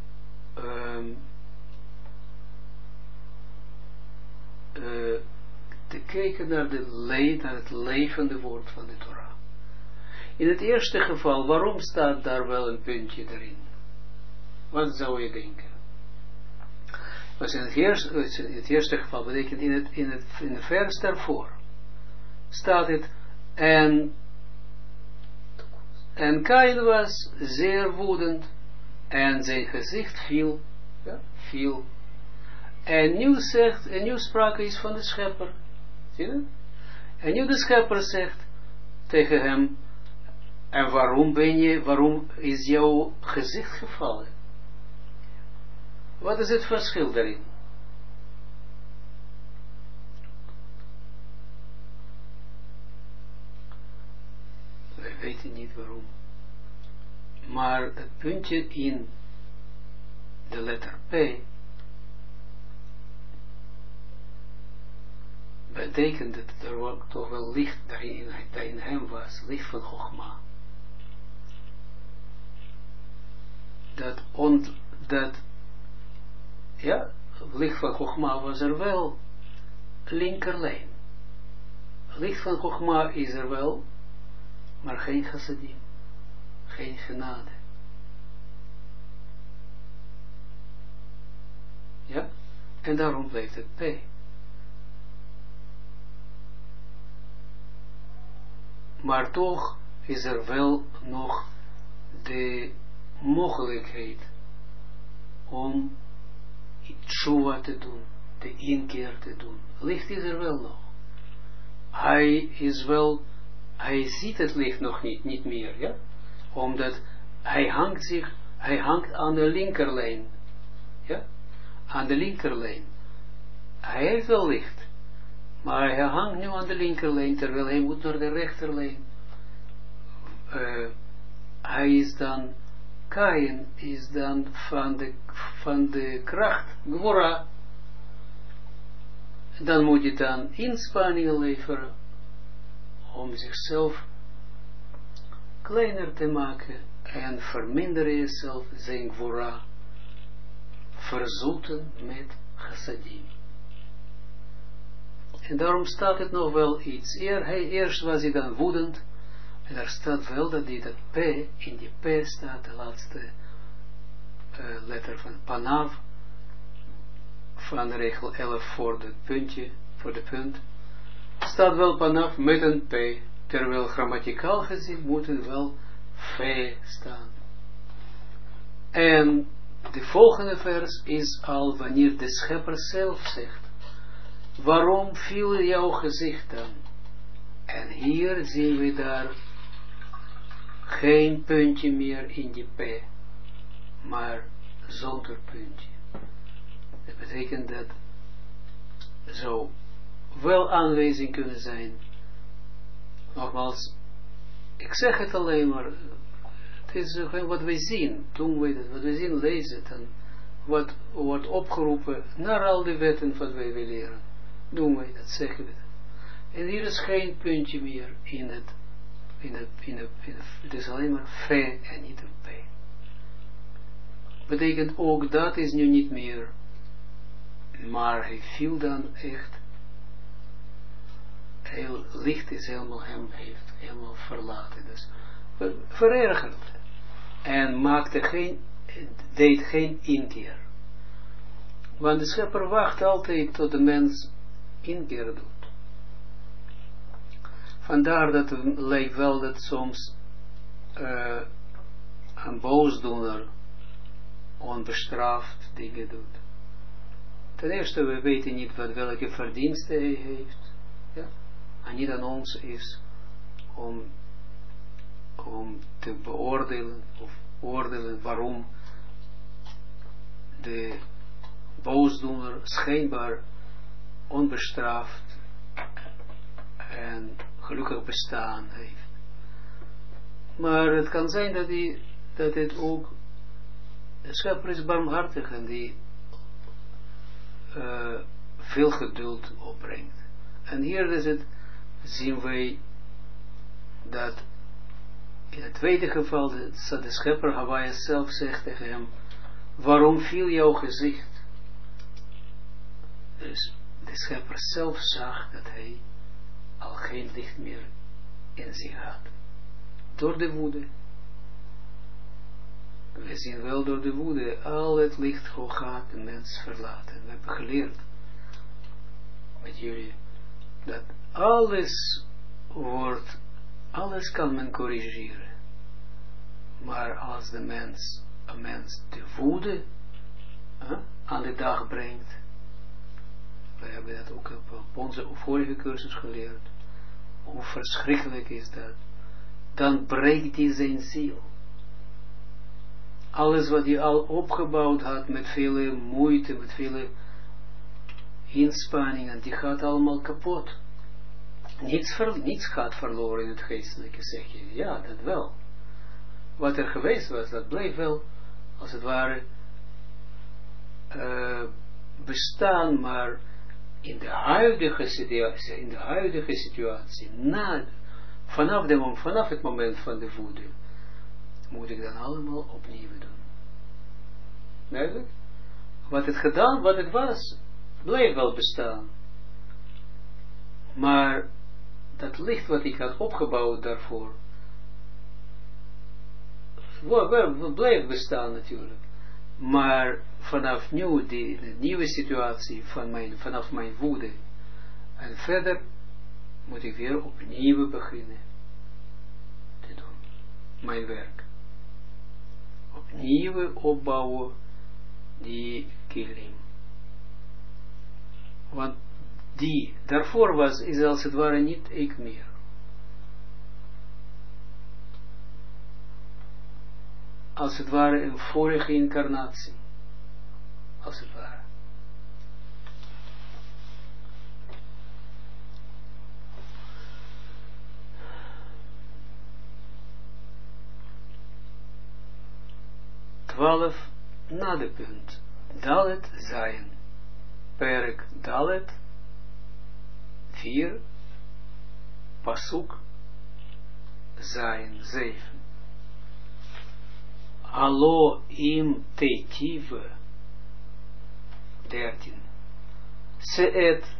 te kijken naar het levende woord van de Torah. In het eerste geval, waarom staat daar wel een puntje erin? Wat zou je denken? Dus in het eerste geval betekent in het vers daarvoor staat het en Kain was zeer woedend en zijn gezicht viel. En nu sprake is van de schepper. Zie je? En nu de schepper zegt tegen hem, en waarom is jouw gezicht gevallen? Wat is het verschil daarin? Wij weten niet waarom. Maar het puntje in de letter P betekent dat er toch wel licht daarin in hem was, licht van Chogma. Licht van Chogma was er wel, linkerlijn. Licht van Chogma is er wel, maar geen chassadim, geen genade. Ja, en daarom blijft het P. Maar toch is er wel nog de mogelijkheid om tshuva te doen, de inkeer te doen. Licht is er wel nog. Hij ziet het licht nog niet meer, ja? Omdat hij hangt aan de linkerlijn, ja? Aan de linkerlijn. Hij heeft wel licht, maar hij hangt nu aan de linkerlijn, terwijl hij moet naar de rechterlijn. Hij is dan, Kain is dan van de kracht, Gvora. Dan moet je dan inspanningen leveren om zichzelf kleiner te maken en verminderen jezelf, zijn Gvora, verzoeten met chassadim. En daarom staat het nog wel iets. Eerst was hij dan woedend. En er staat wel dat dat P, in die P staat de laatste letter van Panav, van regel 11 voor de punt. Staat wel Panav met een P, terwijl grammaticaal gezien moet het wel V staan. En de volgende vers is al wanneer de schepper zelf zegt, waarom viel jouw gezicht dan? En hier zien we daar geen puntje meer in die P, maar zonder puntje. Dat betekent dat zou wel aanwezig kunnen zijn. Nogmaals, ik zeg het alleen maar, het is gewoon wat wij zien, doen wij dat, wat wij zien, lezen het, en wat wordt opgeroepen naar al die wetten wat wij willen leren. Doen wij dat, zeggen we dat. En hier is geen puntje meer in het, het is alleen maar fe en niet een p. Betekent ook, dat is nu niet meer, maar hij viel dan echt, heel licht is helemaal hem heeft helemaal verlaten, dus verergerd. En deed geen inkeer. Want de schepper wacht altijd tot de mens inkeer doet. Vandaar dat het lijkt wel dat soms een boosdoener onbestraft dingen doet. Ten eerste, we weten niet welke verdiensten hij heeft. Ja? En niet aan ons is om te beoordelen of oordelen waarom de boosdoener schijnbaar onbestraft en gelukkig bestaan heeft. Maar het kan zijn dat het ook de schepper is barmhartig en die veel geduld opbrengt. En hier is het, zien wij dat in het tweede geval de schepper Hawaii zelf zegt tegen hem, waarom viel jouw gezicht? Dus de schepper zelf zag dat hij al geen licht meer in zich had. Door de woede. We zien wel door de woede, al het licht gaat de mens verlaten. We hebben geleerd met jullie, dat alles kan men corrigeren. Maar als een mens de woede aan de dag brengt, we hebben dat ook op onze vorige cursus geleerd, hoe verschrikkelijk is dat, dan breekt hij zijn ziel. Alles wat hij al opgebouwd had met vele moeite, met vele inspanningen, die gaat allemaal kapot. Niets gaat verloren in het geestelijke, zeg je. Ja, dat wel. Wat er geweest was, dat bleef wel, als het ware, bestaan, maar in de huidige situatie, vanaf het moment van de woede, moet ik dan allemaal opnieuw doen. Duidelijk? Wat het was, bleef wel bestaan. Maar dat licht wat ik had opgebouwd daarvoor, bleef bestaan natuurlijk. Maar vanaf nu, de nieuwe situatie vanaf mijn woede en verder, moet ik weer opnieuw beginnen te doen. Mijn werk. Opnieuw opbouwen die kilim. Want die daarvoor is als het ware niet ik meer. Als het ware een vorige incarnatie. Als het ware. Twaalf na de punt. Dalet zijn. Perk Dalet. 4. Pasuk zijn 7. Allo im tetive 13. Seet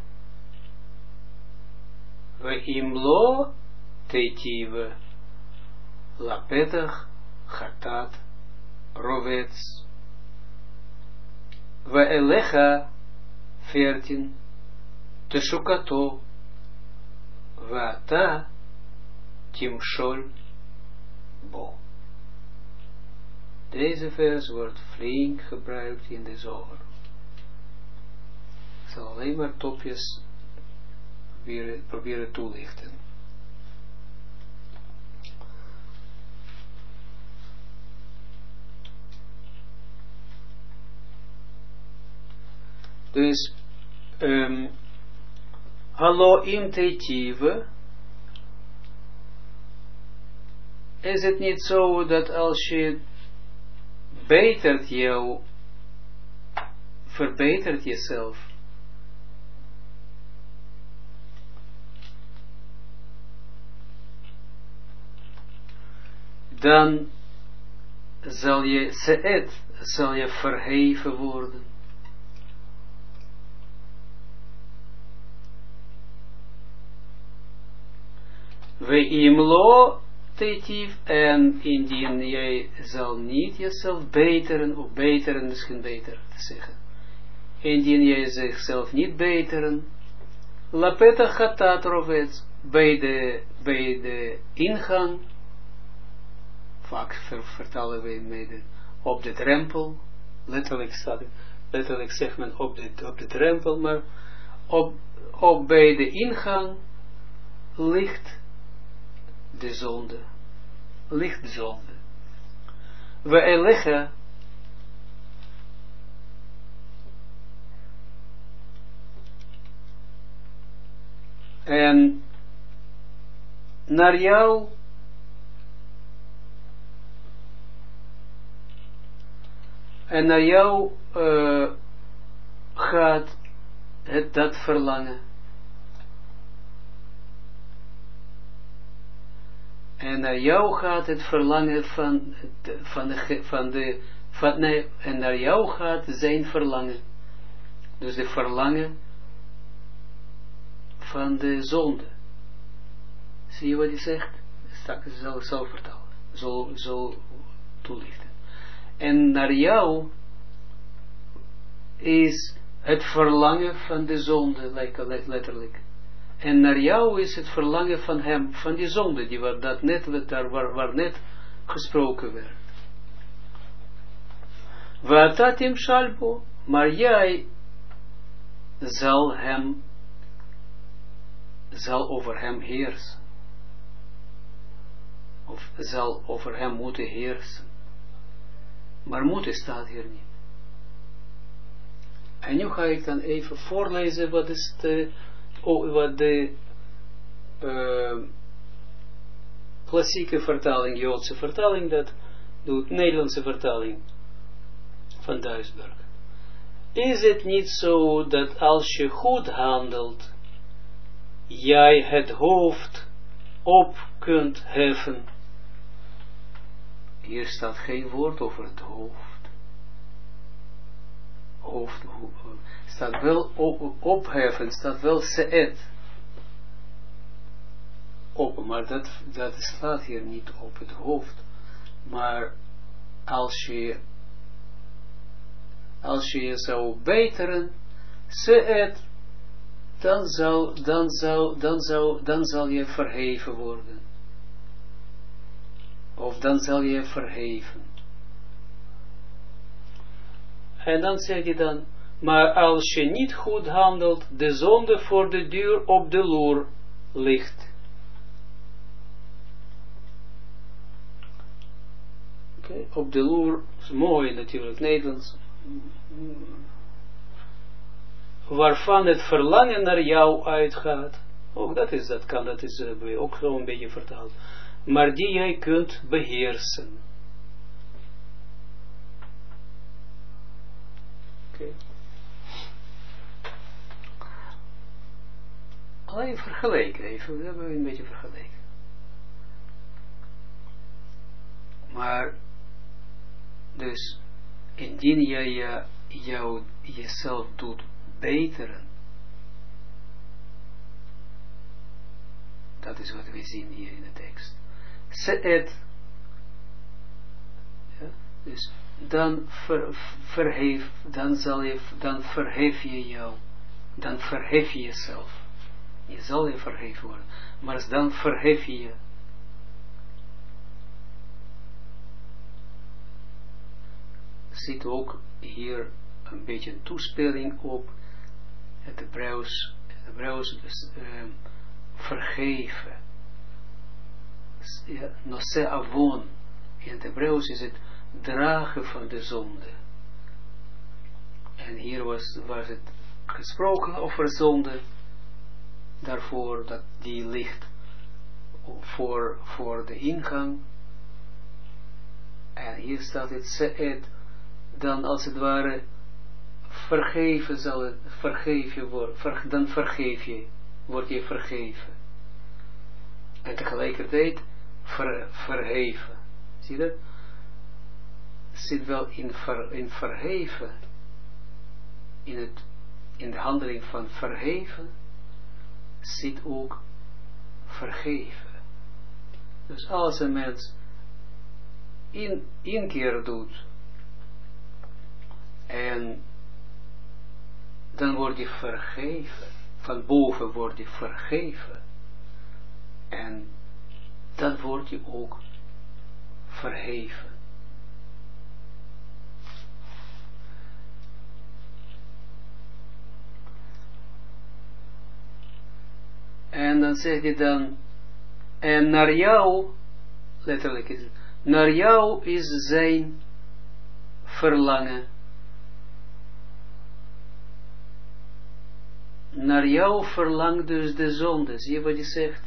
we im lo tetive lapetach chatat rovets we elecha 14. Teshukato we ata timshol bo. Deze vers wordt flink gebruikt in de zoger. Ik zal alleen maar topjes proberen toelichten. Dus, hallo intuïtieve, is het niet zo dat als je verbetert jezelf, dan zal je verheven worden. We imlo tetief, en indien jij zal niet jezelf beteren, of beteren misschien beter te zeggen, indien jij zichzelf niet beteren, lapeta chatat rovet, bij de ingang, vaak vertalen we op de drempel, letterlijk zegt men op de drempel, maar bij de ingang ligt de zonde. We elecha en naar jou gaat dat verlangen. En naar jou gaat het verlangen en naar jou gaat zijn verlangen. Dus de verlangen van de zonde. Zie je wat hij zegt? Straks zal ik zo vertalen. Zo toelichten. En naar jou is het verlangen van de zonde, letterlijk. En naar jou is het verlangen van hem, van die zonde, waar net gesproken werd. Vatatim shalbo, maar jij zal over hem heersen. Of zal over hem moeten heersen. Maar moeten staat hier niet. En nu ga ik dan even voorlezen wat de klassieke vertaling, Joodse vertaling, dat doet, Nederlandse vertaling van Duisburg. Is het niet zo dat als je goed handelt, jij het hoofd op kunt heffen? Hier staat geen woord over het hoofd. Staat wel opheffen, staat wel se'et. Maar dat staat hier niet op het hoofd. Maar als je je zou beteren, se'et, dan zal je verheven worden. Of dan zal je verheven. En dan zegt hij dan, maar als je niet goed handelt, de zonde voor de deur op de loer ligt. Okay. Op de loer, is mooi natuurlijk, Nederlands. Waarvan het verlangen naar jou uitgaat. Ook dat is ook zo een beetje vertaald. Maar die jij kunt beheersen. Oké. Alleen vergeleken even, we hebben een beetje vergeleken. Maar, dus, indien jij jezelf doet beteren, dat is wat we zien hier in de tekst. Se'et, ja, dus dan verhef je jezelf. Je zal je verheven worden, maar dan verhef je. Zit ook hier een beetje een toespeling op het Hebreeuws vergeven. Ja, nose avon. In het Hebreeuws is het dragen van de zonde. En hier was het gesproken over zonde, daarvoor dat die ligt voor de ingang. En hier staat het dan als het ware vergeven zal het vergeven worden, dan word je vergeven. En tegelijkertijd verheven. Zie je dat? Zit wel in verheven, in de handeling van verheven, zit ook vergeven. Dus als een mens één keer doet, en dan wordt hij vergeven, van boven wordt hij vergeven, en dan wordt hij ook verheven. En dan zegt hij dan, en naar jou, letterlijk is het, naar jou is zijn verlangen. Naar jou verlangt dus de zonde. Zie je wat hij zegt?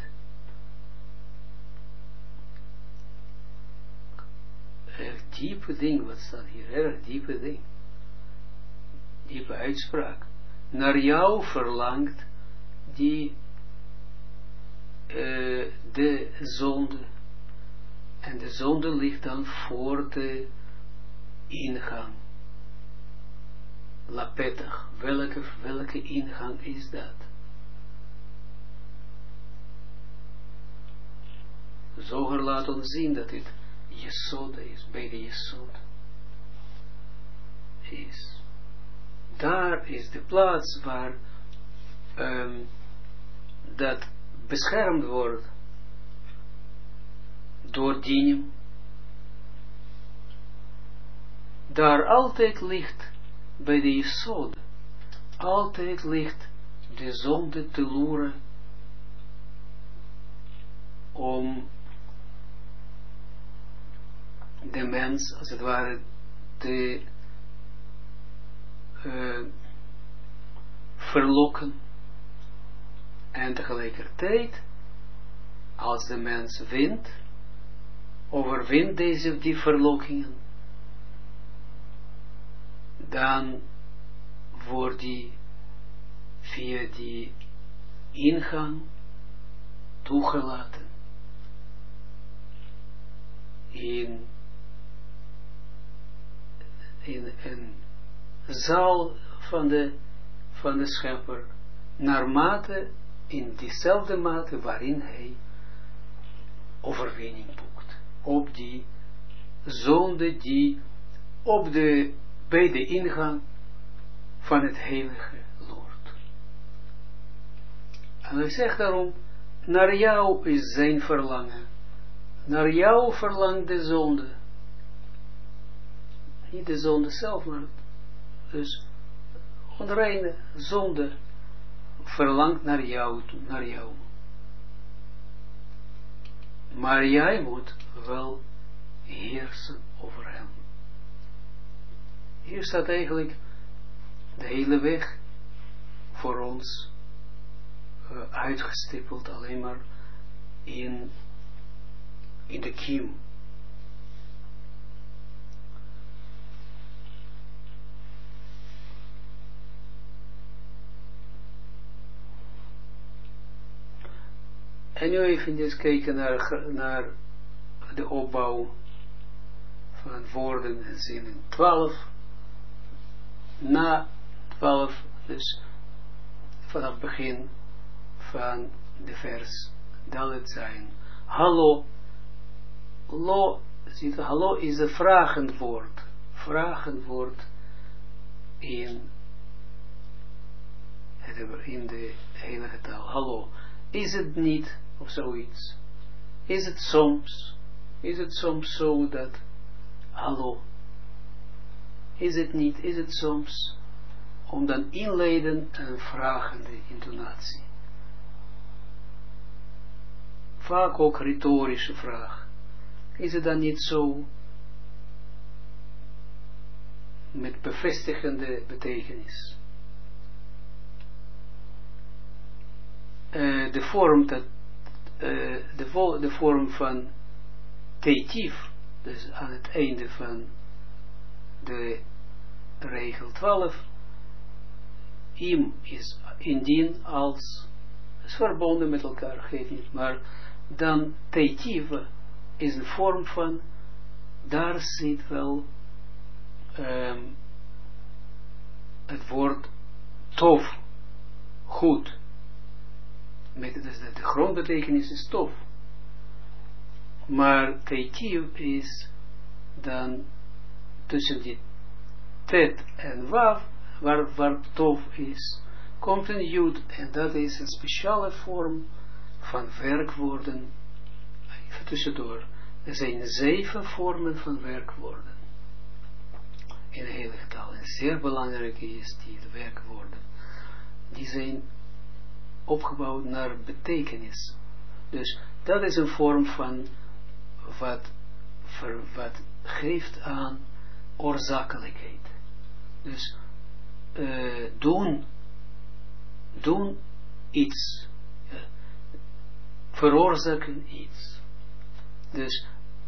Erg diepe ding, wat staat hier? Erg diepe ding. Diepe uitspraak. Naar jou verlangt die de zonde. En de zonde ligt dan voor de ingang. Lapettig. Welke ingang is dat? Zoger laat ons zien dat het Jesod is, bij de Jesod is. Daar is de plaats waar dat beschermd wordt door dinim. Daar altijd ligt bij de Jesod, altijd ligt de zonde te loeren om de mens, als het ware, te verlokken. En tegelijkertijd, als de mens overwint die verlokkingen, dan wordt die via die ingang toegelaten in een zaal van de schepper, naarmate in diezelfde mate waarin hij overwinning boekt op die zonde die bij de ingang van het heilige Lord. En hij zegt daarom, naar jou is zijn verlangen, naar jou verlangt de zonde. Niet de zonde zelf, maar dus onreine zonde verlangt naar jou. Maar jij moet wel heersen over hem. Hier staat eigenlijk de hele weg voor ons uitgestippeld, alleen maar in de kiem. En nu even kijken naar de opbouw van woorden en zinnen. 12, na 12, dus vanaf het begin van de vers, dat het zijn. Hallo, hallo is een vragend woord in de heilige taal. Hallo, is het niet, of zoiets, is het soms zo dat, hallo, is het niet, is het soms, om dan inleiden een vragende intonatie. Vaak ook retorische vraag. Is het dan niet zo met bevestigende betekenis? de vorm dat, de vorm van teitief, dus aan het einde van de regel 12, im is indien als, is verbonden met elkaar, geeft niet, maar dan teitief is een vorm van, daar zit wel het woord tof, goed. Dus de grondbetekenis is tof. Maar teitief is dan tussen die tet en waf, waar tof is, komt een jud, en dat is een speciale vorm van werkwoorden. Even tussendoor. Er zijn 7 vormen van werkwoorden in de Heilige Taal. En zeer belangrijk is die werkwoorden. Die zijn opgebouwd naar betekenis. Dus dat is een vorm van wat geeft aan oorzakelijkheid. Dus doen iets. Veroorzaken iets. Dus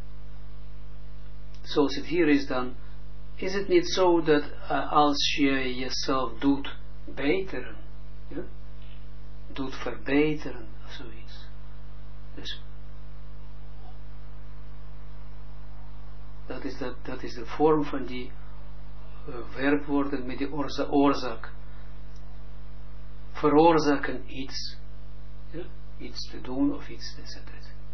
zoals het hier is dan, is het niet zo dat als je jezelf doet beteren, ja, doet verbeteren of zoiets. Dus dat is de vorm van die werkwoorden met die oorzaak. Veroorzaken iets, ja, iets te doen of iets te zetten.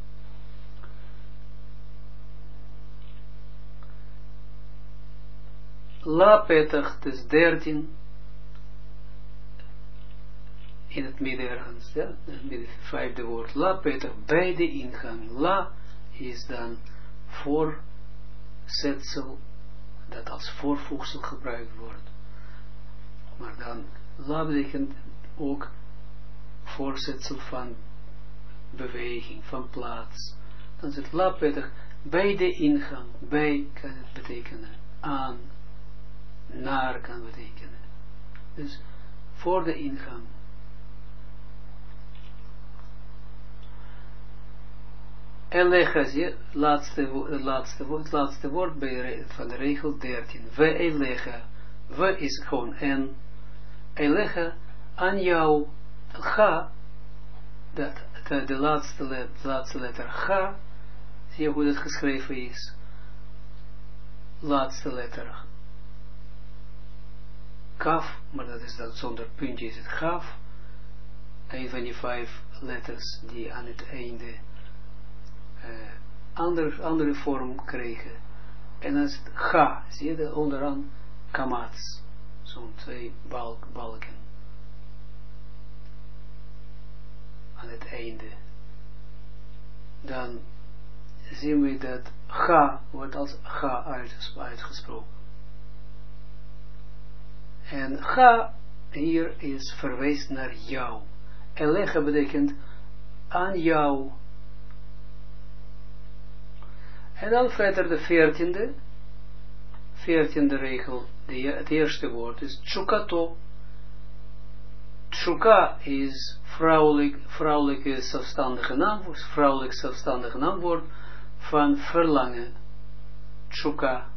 La petach, dus 13, in het midden ergens, ja, het vijfde woord, la petach, bij de ingang. La is dan voorzetsel, dat als voorvoegsel gebruikt wordt. Maar dan, la betekent ook voorzetsel van beweging, van plaats. Dan zit la petach, bij de ingang, bij kan het betekenen, aan, naar kan betekenen. Dus voor de ingang. Elecha, het laatste woord van de regel 13. We elecha. We is gewoon en. Elecha, aan jou. Ga. De laatste letter ga. Zie je hoe dat geschreven is. Laatste letter kaf, maar dat is dan zonder puntje is het gaf. Een van die 5 letters die aan het einde andere vorm kregen. En dan is het ga, zie je dat onderaan kamats, zo'n 2 balken aan het einde. Dan zien we dat ga wordt als ga uitgesproken. En ga hier is verwezen naar jou. Elecha betekent aan jou. En dan verder de 14e regel, het eerste woord is tsukato. Tsuka is vrouwelijk zelfstandige naamwoord van verlangen. Tsuka.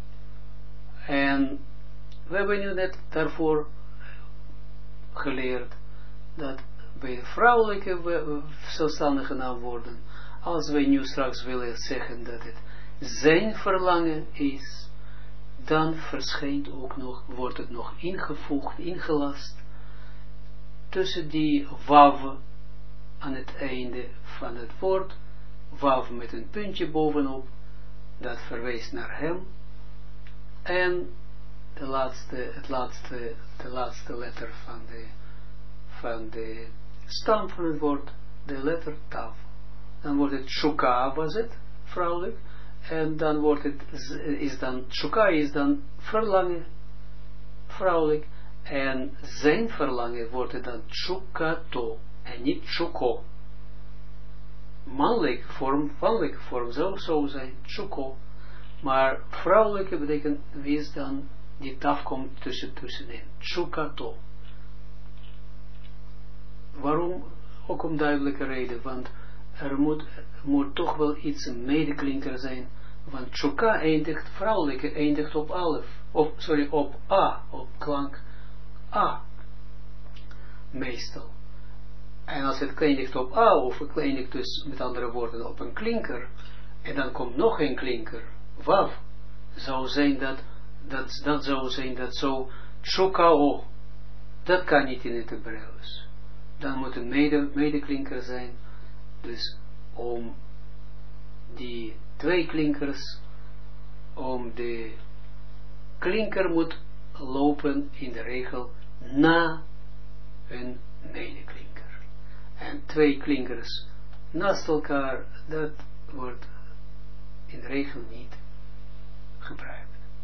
En we hebben nu net daarvoor geleerd dat bij de vrouwelijke zelfstandige naamwoorden, als wij nu straks willen zeggen dat het zijn verlangen is, dan verschijnt ook nog, wordt het nog ingevoegd, ingelast, tussen die wav aan het einde van het woord, wav met een puntje bovenop, dat verwijst naar hem, en de laatste letter van de stam van het woord, de letter tav. Dan wordt het shuka, was het, vrouwelijk, en dan wordt het, shuka is dan verlangen, vrouwelijk, en zijn verlangen wordt het dan shukato, en niet shuko. Mannelijke vorm zou zo zijn, shuko, maar vrouwelijke betekent, wie is dan, die taf komt tussenin, shukato. Waarom ook om duidelijke reden, want er moet toch wel iets een medeklinker zijn, want Tshuka eindigt, vrouwelijke eindigt op alef, op A, op klank A, meestal. En als het eindigt op A, of het eindigt dus met andere woorden op een klinker, en dan komt nog een klinker, Wav, zou zijn dat zou zijn dat zo Tshuka O, dat kan niet in het Hebreeuws. Dan moet een medeklinker zijn, dus om die twee klinkers, om de klinker moet lopen in de regel na een medeklinker. En twee klinkers naast elkaar, dat wordt in de regel niet gebruikt.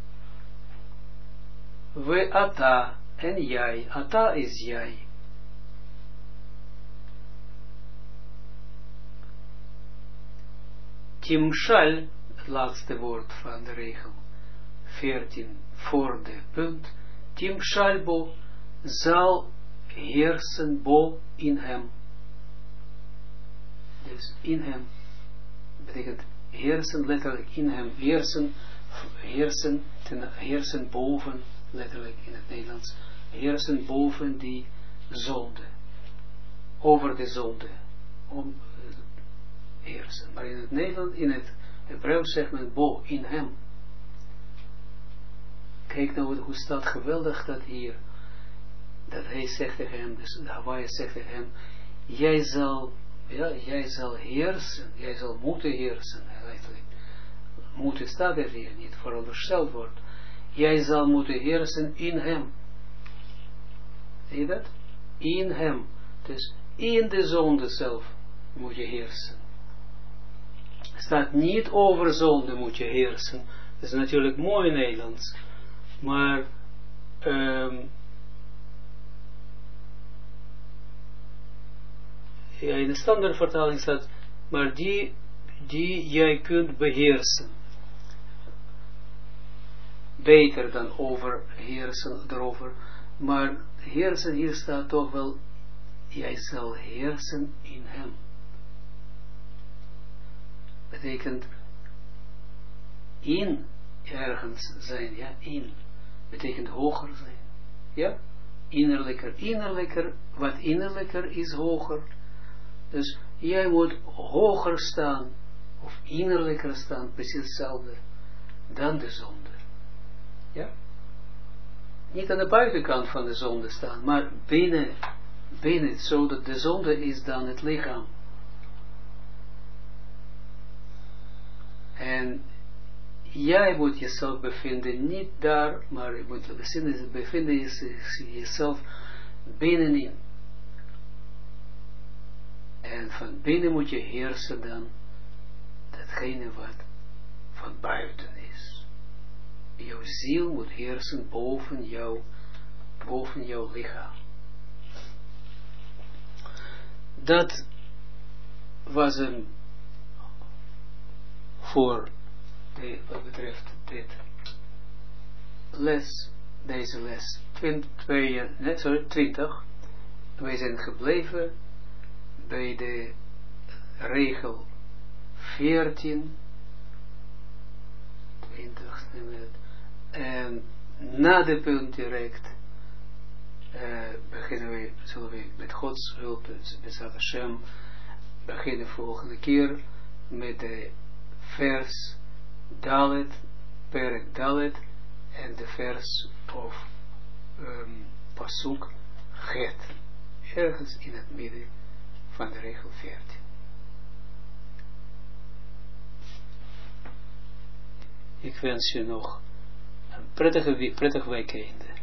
We ata en jij, ata is jij. Timshal, het laatste woord van de regel 14 voor de punt. Timshalbo zal heersen bo in hem. Dus in hem betekent heersen, letterlijk in hem, heersen boven, letterlijk in het Nederlands, heersen boven die zonde, over de zonde, heersen. Maar in het Nederlands, in het Hebreeuws zegt men bo, in hem. Kijk nou hoe staat geweldig dat hier, dat hij zegt tegen hem, dus Hawaii zegt tegen hem, jij zal heersen, jij zal moeten heersen, eigenlijk. Moeten staat er hier niet, verondersteld wordt. Jij zal moeten heersen in hem. Zie je dat? In hem. Dus in de zonde zelf moet je heersen. Staat niet over zonde moet je heersen. Dat is natuurlijk mooi Nederlands. Maar ja, in de standaardvertaling staat, maar die jij kunt beheersen. Beter dan overheersen erover. Maar heersen hier staat toch wel, jij zal heersen in hem. Betekent in ergens zijn, ja, in. Betekent hoger zijn. Ja, innerlijker, wat innerlijker is hoger. Dus jij moet hoger staan, of innerlijker staan, precies hetzelfde, dan de zonde. Ja? Niet aan de buitenkant van de zonde staan, maar binnen, zodat de zonde is dan het lichaam. En jij moet jezelf bevinden, niet daar, maar je moet bevinden jezelf binnenin. En van binnen moet je heersen dan datgene wat van buiten is. Jouw ziel moet heersen boven jouw lichaam. Dat was een voor wat betreft deze les 20. Wij zijn gebleven bij de regel 14, 20, en na de punt direct zullen we met Gods hulp, met Hashem, beginnen volgende keer met de vers Dalet, Perek Dalet, en de vers of Pasuk Het, ergens in het midden van de regel 14. Ik wens je nog een prettig weekend.